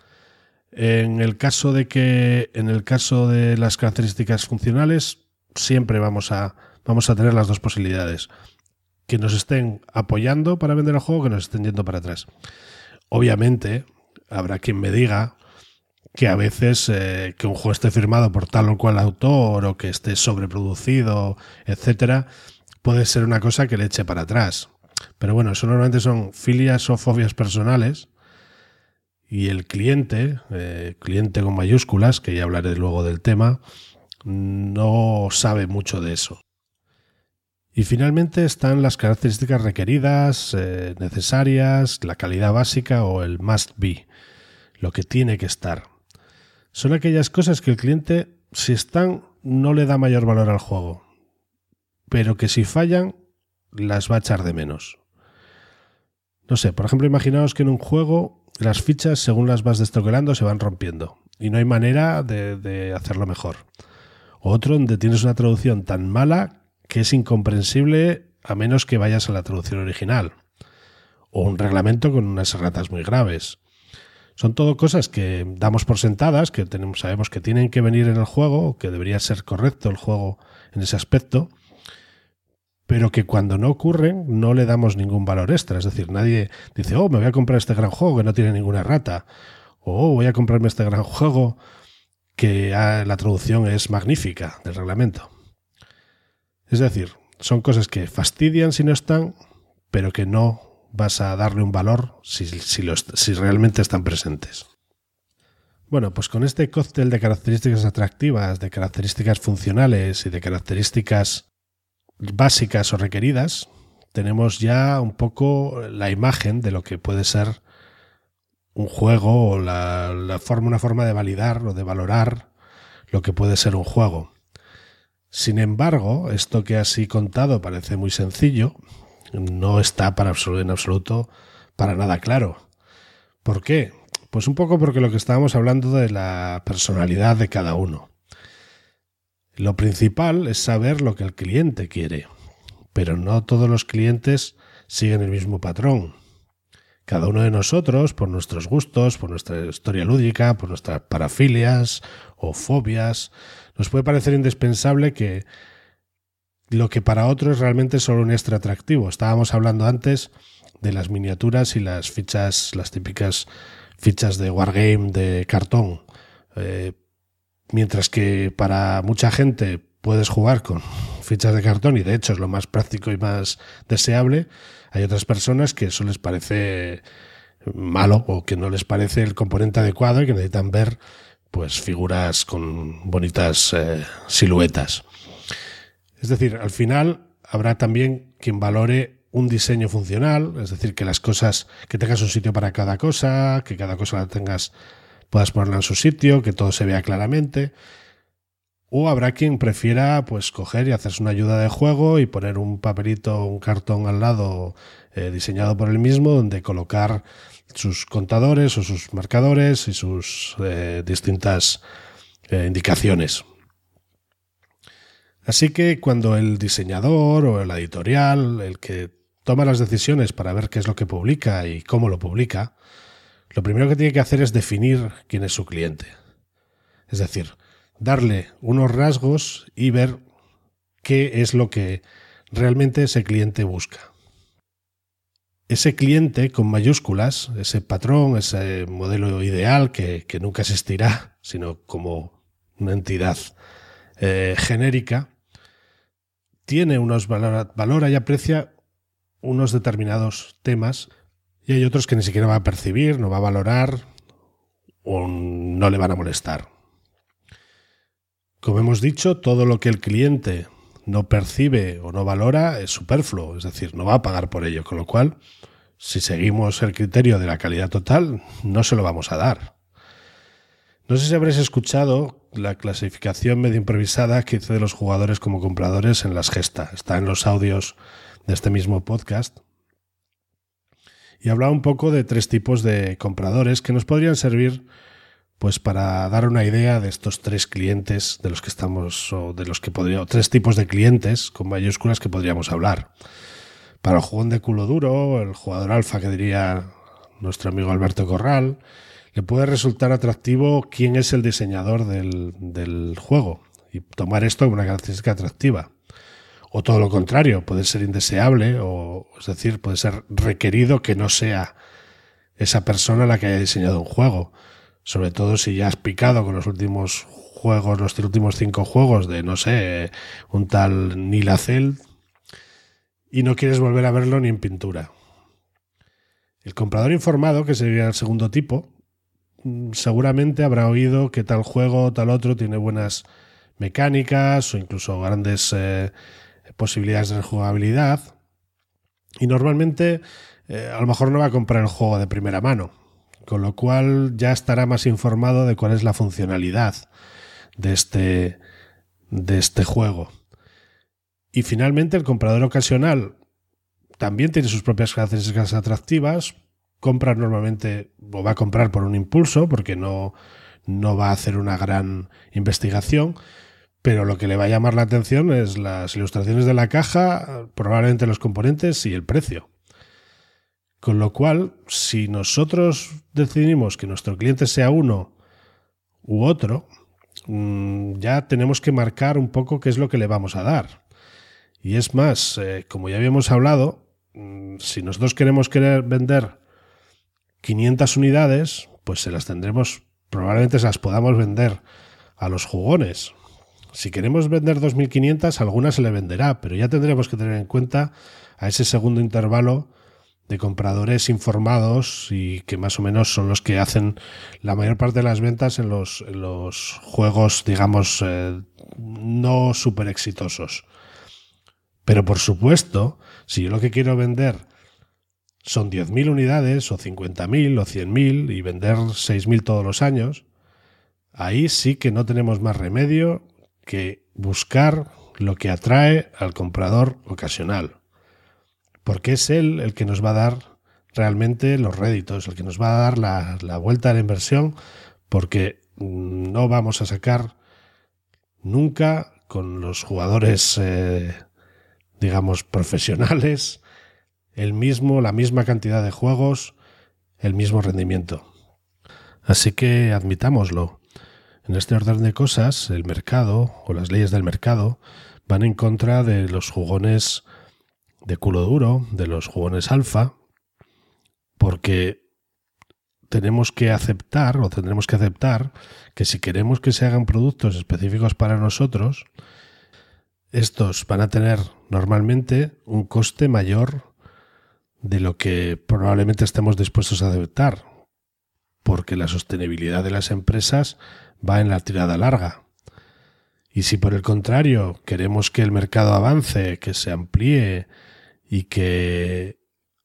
en el caso de las características funcionales siempre vamos a tener las dos posibilidades: que nos estén apoyando para vender el juego, que nos estén yendo para atrás. Obviamente habrá quien me diga que a veces que un juego esté firmado por tal o cual autor o que esté sobreproducido, etcétera, puede ser una cosa que le eche para atrás. Pero bueno, eso normalmente son filias o fobias personales, y el cliente, cliente con mayúsculas, que ya hablaré luego del tema, no sabe mucho de eso. Y finalmente están las características requeridas, necesarias, la calidad básica o el must be, lo que tiene que estar. Son aquellas cosas que el cliente, si están, no le da mayor valor al juego, pero que si fallan, las va a echar de menos. No sé, por ejemplo, imaginaos que en un juego las fichas, según las vas destroquelando, se van rompiendo y no hay manera de hacerlo mejor. O otro donde tienes una traducción tan mala que es incomprensible a menos que vayas a la traducción original. O un reglamento con unas erratas muy graves. Son todo cosas que damos por sentadas, que sabemos que tienen que venir en el juego, que debería ser correcto el juego en ese aspecto, pero que cuando no ocurren no le damos ningún valor extra. Es decir, nadie dice, me voy a comprar este gran juego que no tiene ninguna errata, o voy a comprarme este gran juego que la traducción es magnífica del reglamento. Es decir, son cosas que fastidian si no están, pero que no vas a darle un valor si realmente están presentes. Bueno, pues con este cóctel de características atractivas, de características funcionales y de características básicas o requeridas, tenemos ya un poco la imagen de lo que puede ser un juego o una forma de validar o de valorar lo que puede ser un juego. Sin embargo, esto que así contado parece muy sencillo, no está en absoluto para nada claro. ¿Por qué? Pues un poco porque lo que estábamos hablando de la personalidad de cada uno. Lo principal es saber lo que el cliente quiere, pero no todos los clientes siguen el mismo patrón. Cada uno de nosotros, por nuestros gustos, por nuestra historia lúdica, por nuestras parafilias o fobias, nos puede parecer indispensable que lo que para otro es realmente solo un extra atractivo. Estábamos hablando antes de las miniaturas y las fichas, las típicas fichas de wargame de cartón. Mientras que para mucha gente puedes jugar con fichas de cartón y de hecho es lo más práctico y más deseable, hay otras personas que eso les parece malo o que no les parece el componente adecuado y que necesitan ver pues figuras con bonitas siluetas. Es decir, al final habrá también quien valore un diseño funcional, es decir, que las cosas, que tengas un sitio para cada cosa, que cada cosa la puedas ponerla en su sitio, que todo se vea claramente. O habrá quien prefiera pues coger y hacerse una ayuda de juego y poner un papelito, un cartón al lado diseñado por él mismo, donde colocar sus contadores o sus marcadores y sus distintas indicaciones. Así que cuando el diseñador o el editorial, el que toma las decisiones para ver qué es lo que publica y cómo lo publica, lo primero que tiene que hacer es definir quién es su cliente. Es decir, darle unos rasgos y ver qué es lo que realmente ese cliente busca. Ese cliente con mayúsculas, ese patrón, ese modelo ideal que nunca existirá, sino como una entidad genérica, tiene valora y aprecia unos determinados temas y hay otros que ni siquiera va a percibir, no va a valorar o no le van a molestar. Como hemos dicho, todo lo que el cliente no percibe o no valora es superfluo, es decir, no va a pagar por ello, con lo cual, si seguimos el criterio de la calidad total, no se lo vamos a dar. No sé si habréis escuchado la clasificación medio improvisada que hice de los jugadores como compradores en las Gesta. Está en los audios de este mismo podcast. Y hablaba un poco de 3 tipos de compradores que nos podrían servir pues para dar una idea de estos 3 clientes de los que estamos, o de los que 3 tipos de clientes con mayúsculas que podríamos hablar. Para el jugón de culo duro, el jugador alfa que diría nuestro amigo Alberto Corral, le puede resultar atractivo quién es el diseñador del juego y tomar esto como una característica atractiva. O todo lo contrario, puede ser indeseable, es decir, puede ser requerido que no sea esa persona la que haya diseñado un juego. Sobre todo si ya has picado con los últimos juegos, los últimos 5 juegos de, no sé, un tal Nilacel, y no quieres volver a verlo ni en pintura. El comprador informado, que sería el segundo tipo, seguramente habrá oído que tal juego o tal otro tiene buenas mecánicas o incluso grandes posibilidades de rejugabilidad, y normalmente a lo mejor no va a comprar el juego de primera mano, con lo cual ya estará más informado de cuál es la funcionalidad de este juego. Y finalmente el comprador ocasional también tiene sus propias características atractivas. Compra normalmente, o va a comprar por un impulso, porque no va a hacer una gran investigación, pero lo que le va a llamar la atención es las ilustraciones de la caja, probablemente los componentes y el precio. Con lo cual, si nosotros decidimos que nuestro cliente sea uno u otro, ya tenemos que marcar un poco qué es lo que le vamos a dar. Y es más, como ya habíamos hablado, si nosotros queremos vender 500 unidades, pues probablemente se las podamos vender a los jugones. Si queremos vender 2.500, alguna se le venderá, pero ya tendremos que tener en cuenta a ese segundo intervalo de compradores informados y que más o menos son los que hacen la mayor parte de las ventas en los juegos, digamos, no súper exitosos. Pero por supuesto, si yo lo que quiero vender son 10.000 unidades o 50.000 o 100.000 y vender 6.000 todos los años, ahí sí que no tenemos más remedio que buscar lo que atrae al comprador ocasional. Porque es él el que nos va a dar realmente los réditos, el que nos va a dar la vuelta a la inversión, porque no vamos a sacar nunca con los jugadores, digamos, profesionales, la misma cantidad de juegos, el mismo rendimiento. Así que admitámoslo. En este orden de cosas, el mercado o las leyes del mercado van en contra de los jugones de culo duro, de los jugones alfa, porque tendremos que aceptar que si queremos que se hagan productos específicos para nosotros, estos van a tener normalmente un coste mayor de lo que probablemente estemos dispuestos a aceptar, porque la sostenibilidad de las empresas va en la tirada larga. Y si por el contrario queremos que el mercado avance, que se amplíe y que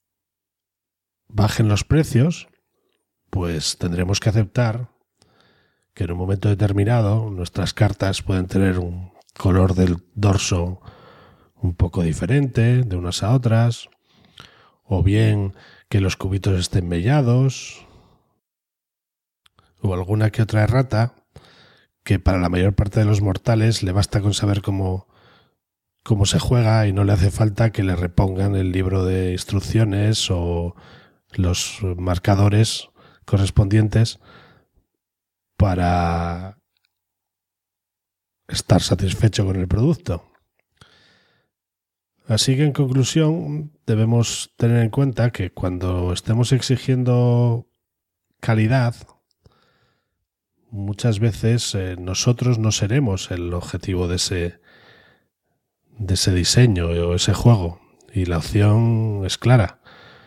bajen los precios, pues tendremos que aceptar que en un momento determinado nuestras cartas pueden tener un color del dorso un poco diferente de unas a otras, o bien que los cubitos estén mellados, o alguna que otra errata que para la mayor parte de los mortales le basta con saber cómo se juega y no le hace falta que le repongan el libro de instrucciones o los marcadores correspondientes para estar satisfecho con el producto. Así que en conclusión debemos tener en cuenta que cuando estemos exigiendo calidad, muchas veces nosotros no seremos el objetivo de ese diseño o ese juego, y la opción es clara: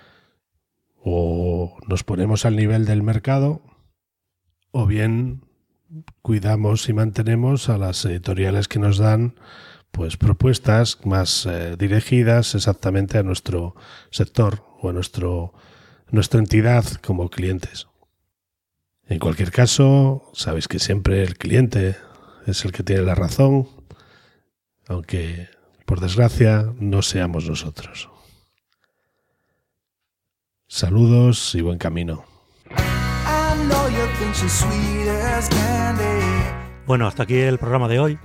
o nos ponemos al nivel del mercado o bien cuidamos y mantenemos a las editoriales que nos dan pues propuestas más dirigidas exactamente a nuestro sector o a nuestra entidad como clientes. En cualquier caso, sabéis que siempre el cliente es el que tiene la razón, aunque por desgracia no seamos nosotros. Saludos y buen camino. Bueno, hasta aquí el programa de hoy.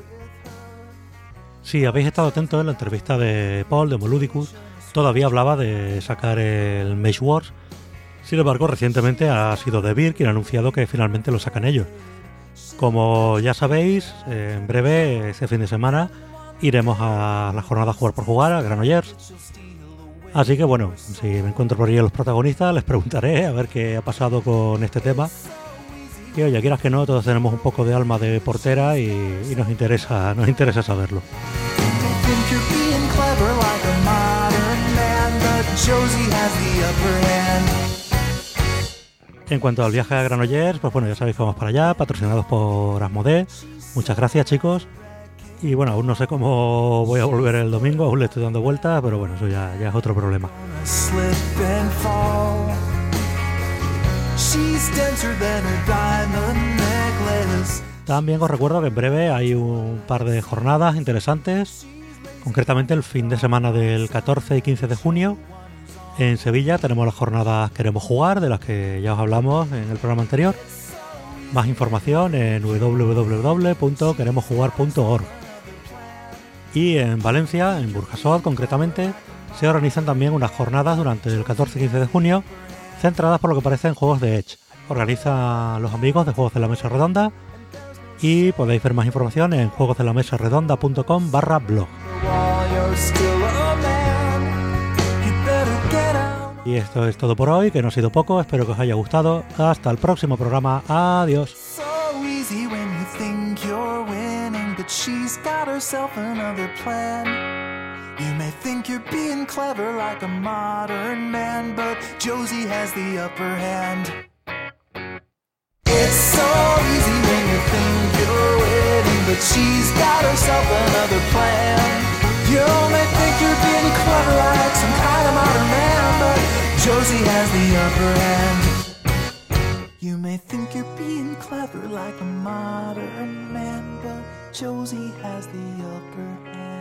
Si habéis estado atentos en la entrevista de Paul de Moludicus, todavía hablaba de sacar el Mage Wars. Sin embargo, recientemente ha sido De Beer quien ha anunciado que finalmente lo sacan ellos. Como ya sabéis, en breve, este fin de semana, iremos a la jornada Jugar por Jugar, a Granollers. Así que bueno, si me encuentro por ahí a los protagonistas, les preguntaré a ver qué ha pasado con este tema. Que oye, quieras que no, todos tenemos un poco de alma de portera y nos interesa saberlo. En cuanto al viaje a Granollers, pues bueno, ya sabéis que vamos para allá, patrocinados por Asmodee. Muchas gracias, chicos. Y bueno, aún no sé cómo voy a volver el domingo, aún le estoy dando vueltas, pero bueno, eso ya es otro problema. También os recuerdo que en breve hay un par de jornadas interesantes, concretamente el fin de semana del 14 y 15 de junio. En Sevilla tenemos las jornadas Queremos Jugar, de las que ya os hablamos en el programa anterior. Más información en www.queremosjugar.org. Y en Valencia, en Burjasot concretamente, se organizan también unas jornadas durante el 14 y 15 de junio, centradas por lo que parece en juegos de Edge. Organizan los amigos de Juegos de la Mesa Redonda y podéis ver más información en juegosdelamesaredonda.com/blog. Y esto es todo por hoy, que no ha sido poco, espero que os haya gustado. Hasta el próximo programa, adiós. She's got herself another plan. You may think you're being clever like a modern man, but Josie has the upper hand. It's so easy when you think you're winning, but she's got herself another plan. You may think you're being clever like some kind of modern man, but Josie has the upper hand. You may think you're being clever like a modern man, but Josie has the upper hand.